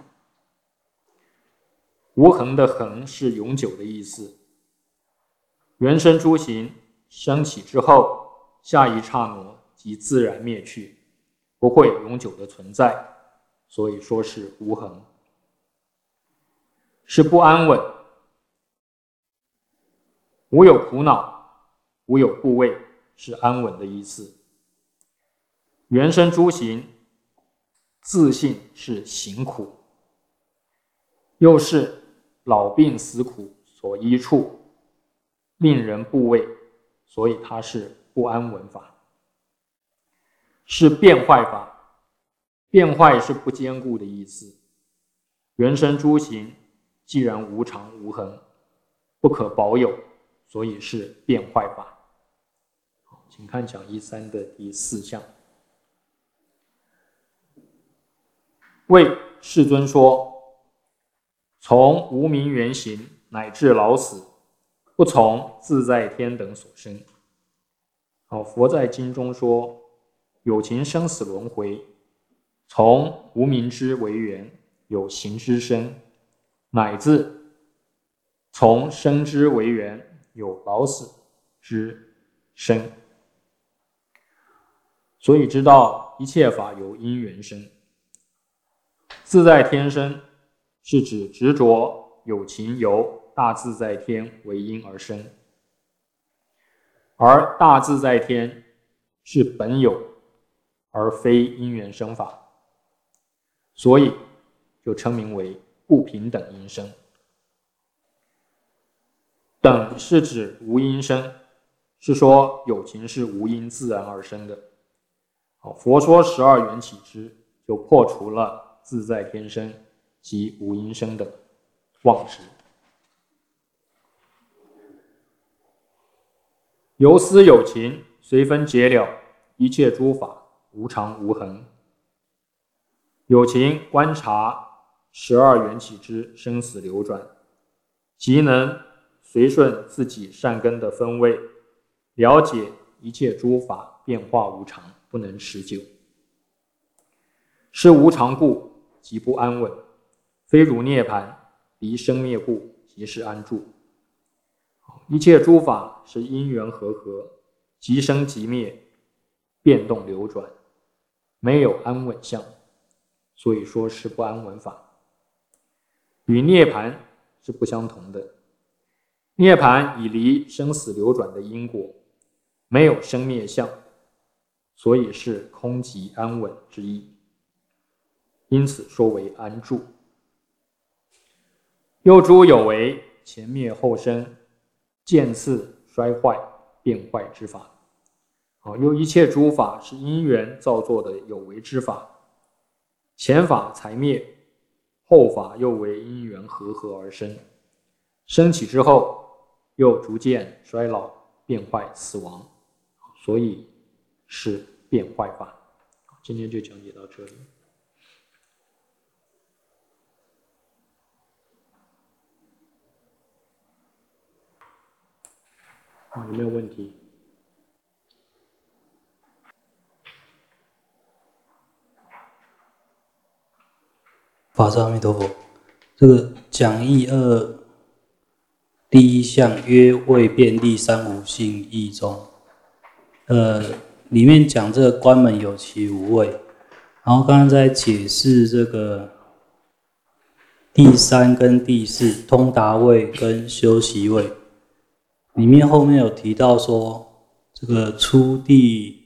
无恒的恒是永久的意思，缘生诸行升起之后，下一刹那即自然灭去，不会永久的存在，所以说是无恒。是不安稳，无有苦恼，无有怖畏，是安稳的意思。缘生诸行自性是行苦，又是老病死苦所依处，令人怖畏，所以它是不安稳法。是变坏法，变坏是不坚固的意思。缘生诸行既然无常无恒，不可保有，所以是变坏法。请看讲义3的第4项。为世尊说，从无明缘行乃至老死，不从自在天等所生。佛在经中说，有情生死轮回，从无明之为缘，有行之生，乃至从生之为缘，有老死之生。所以知道一切法由因缘生。自在天生是指执着有情由大自在天为因而生，而大自在天是本有而非因缘生法，所以就称名为不平等因生。等是指无因生，是说有情是无因自然而生的。佛说12缘起之，就破除了自在天生及无因生的妄执。由思有情随分解了一切诸法无常无恒。有情观察12缘起之生死流转，即能随顺自己善根的分位，了解一切诸法变化无常，不能持久。是无常故，即不安稳；非如涅槃，离生灭故，即是安住。一切诸法是因缘和合，即生即灭，变动流转，没有安稳相，所以说是不安稳法。与涅槃是不相同的。涅槃已离生死流转的因果，没有生灭相，所以是空寂安稳之意，因此说为安住。又诸有为前灭后生，渐次衰坏变坏之法。又一切诸法是因缘造作的有为之法，前法才灭，后法又为因缘和合而生，升起之后又逐渐衰老变坏死亡，所以是变坏法。今天就讲解到这里。有没有问题？ 法师阿弥陀佛。这个讲义2第一项曰未变第三无性义中，里面讲这个关门有其无位，然后刚刚在解释这个第3跟第4通达位跟修习位，里面后面有提到说这个初地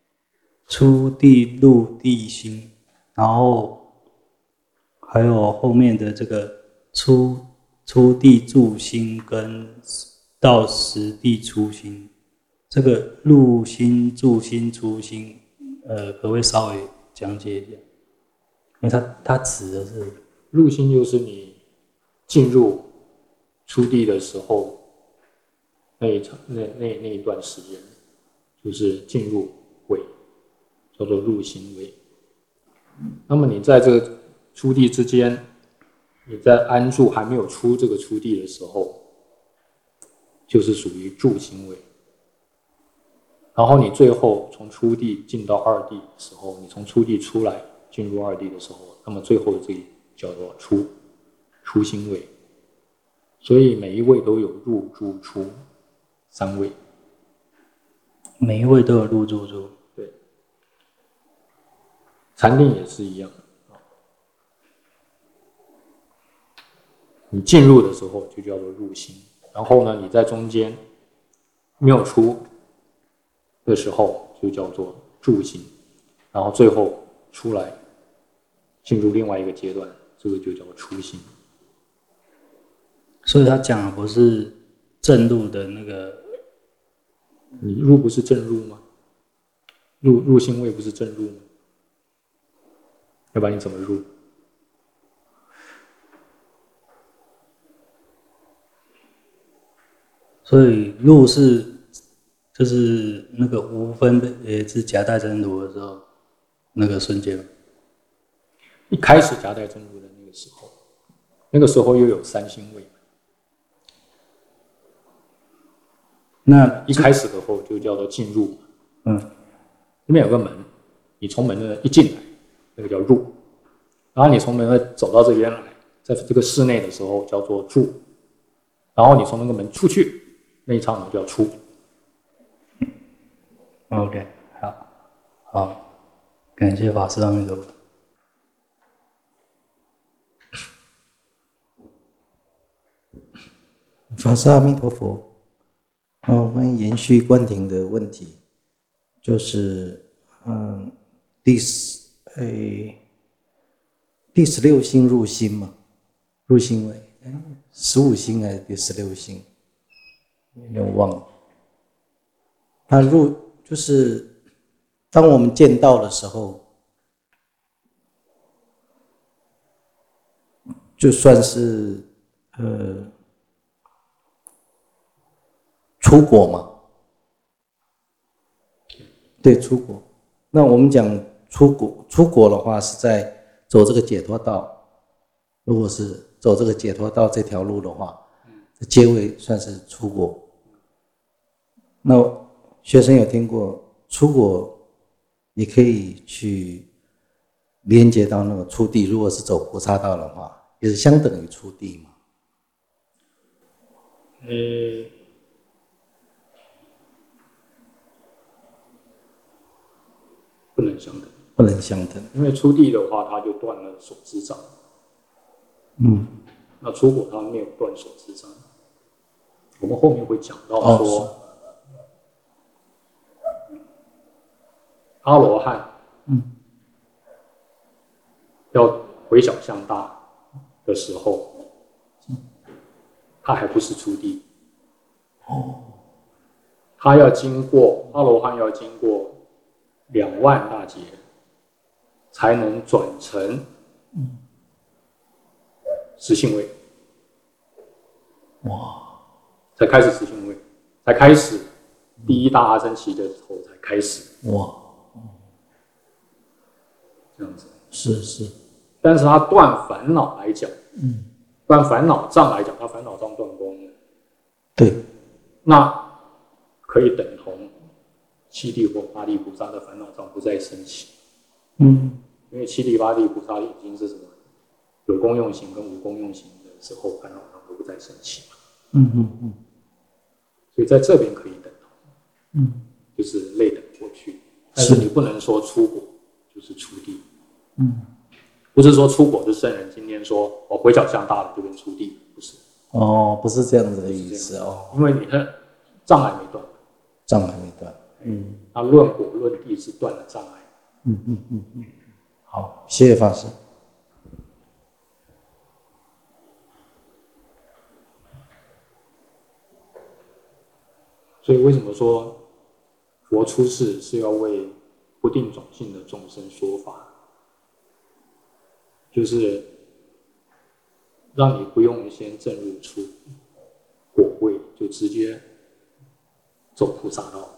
入地心，然后还有后面的这个初地住心跟到实地出心，这个入心、住心、出心，可不可以稍微讲解一下？因为它指的是入心，就是你进入初地的时候那一段时间，就是进入位，叫做入心位。那么你在这个初地之间，你在安住还没有出这个初地的时候，就是属于住心位。然后你最后从初地进到二地的时候，你从初地出来进入二地的时候，那么最后的这里叫做出心位。所以每一位都有入住出3位， 每一位都有入住出。 对，禅定也是一样。你进入的时候就叫做入心，然后呢，你在中间没有出的时候就叫做住心，然后最后出来进入另外一个阶段，这个就叫出心。 所以他讲的不是正入的那个， 你入不是正入吗？入心位不是正入吗？要不然你怎么入？ 所以入是就是那个无分的，也是夹带真如的时候，那个瞬间。 一开始夹带真如的那个时候又有3心位。 那一开始的时候就叫做进入， 那边有个门，你从门那一进来，那个叫入，然后你从门那走到这边来，在这个室内的时候叫做住，然后你从那个门出去，那一刹那叫出。 OK， 好，感谢法师阿弥陀佛。 法师阿弥陀佛。我们延续观点的问题，就是第16心入心嘛，入心位，15心还是第16心？有点忘了。那入就是当我们见到的时候，就算是出果嘛。 对，出国。那我们讲出国的话，是在走这个解脱道。如果是走这个解脱道这条路的话，阶位算是出国。那学生有听过出国也可以去连接到那个出地，如果是走菩萨道的话，也是相等于出地嘛。 不能相等， 不能相等。 因为出地的话，他就断了手之障。那出国他没有断手之障。我们后面会讲到说，阿罗汉，要回小向大的时候，他还不是出地。他要经过阿罗汉要经过2万大劫，才能转成实性位。才开始实性位，才开始第一大阿僧祇的时候才开始。这样子。 是。 但是他断烦恼来讲，断烦恼障来讲，他烦恼障断光了。 对。 那可以等同七地或八地菩萨的烦恼障不再升起。因为七地八地菩萨已经是什么？有功用行跟无功用行的时候，烦恼障都不再升起嘛。所以在这边可以等同，就是类等过去。但是你不能说出国就是出地。不是说出国的圣人今天说我回小向大了就变出地，不是。 不是这样子的意思哦。 因为你的障碍没断。 障碍没断。 那论果论地是断了障碍。 好，谢谢法师。 所以为什么说佛出世是要为不定种性的众生说法？就是让你不用先证入出果位，就直接走菩萨道，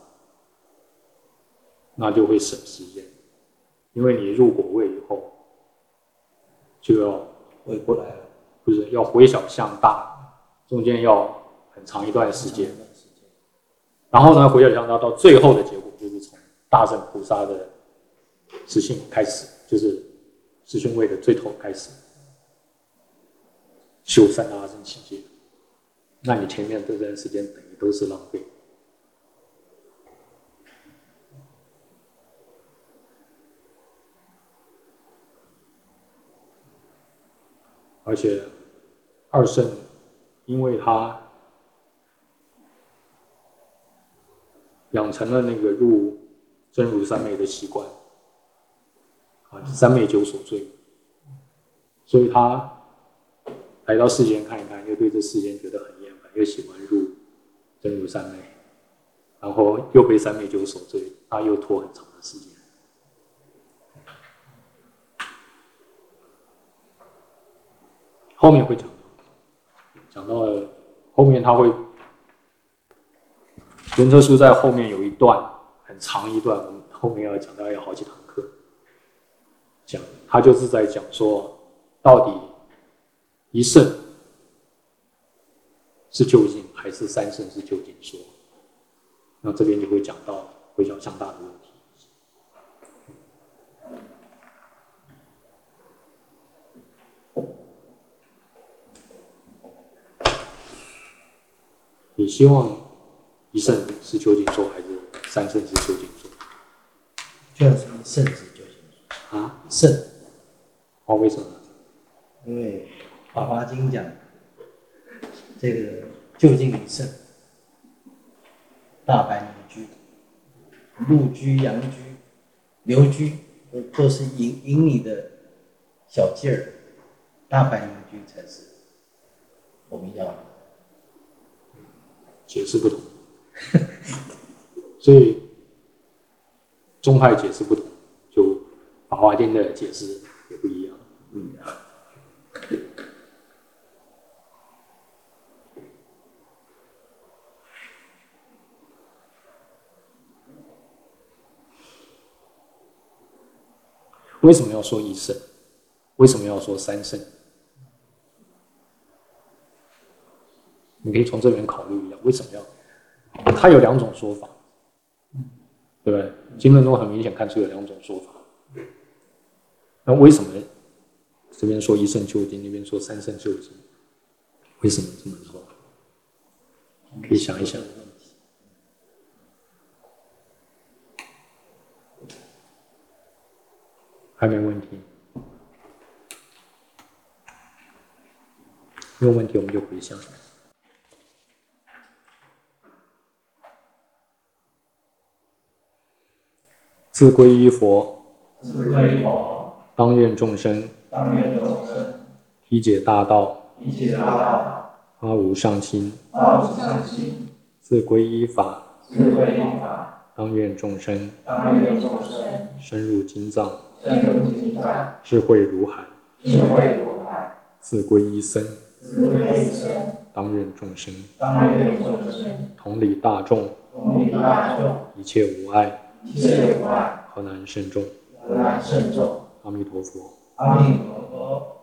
那就会省时间。因为你入果位以后，就要回过来了， 不是要回小向大，中间要很长一段时间。然后呢，回小向大到最后的结果就是从大乘菩萨的实性开始，就是实性位的最头开始修三大阿僧祇劫。那你前面这段时间等于都是浪费。而且二圣，因为他养成了那个入真如三昧的习惯，三昧九所罪，所以他来到世间看一看，又对这世间觉得很厌烦，又喜欢入真如三昧，然后又被三昧九所罪，他又拖很长的时间。后面会讲到后面他会，圆车书在后面有一段很长一段，我们后面要讲到要好几堂课讲，他就是在讲说，到底一圣是究竟还是三圣是究竟说？那这边就会讲到回小向大的问题。你希望一圣是究竟说，还是三圣是究竟说？ 就是圣是究竟说啊？ 圣。 为什么？ 因为《法华经》讲这个究竟一圣，大白牛居、陆居、羊居、牛居，都是引你的小劲儿，大白牛居才是我们要的。 解释不同，所以宗派解释不同，就《法华经》的解释也不一样。 为什么要说一圣？为什么要说三圣？你可以从这边考虑一下，为什么要？它有2种说法，对不对？经论中很明显看出有2种说法。那为什么这边说一圣究竟，那边说三圣究竟？为什么这么说？可以想一想。还没问题？没有问题，我们就回向。自归依佛，当愿众生体解大道，发无上心；自归依法，当愿众生深入经藏，智慧如海；自归依僧，当愿众生同理大众，一切无碍，河南慎重。阿弥陀佛。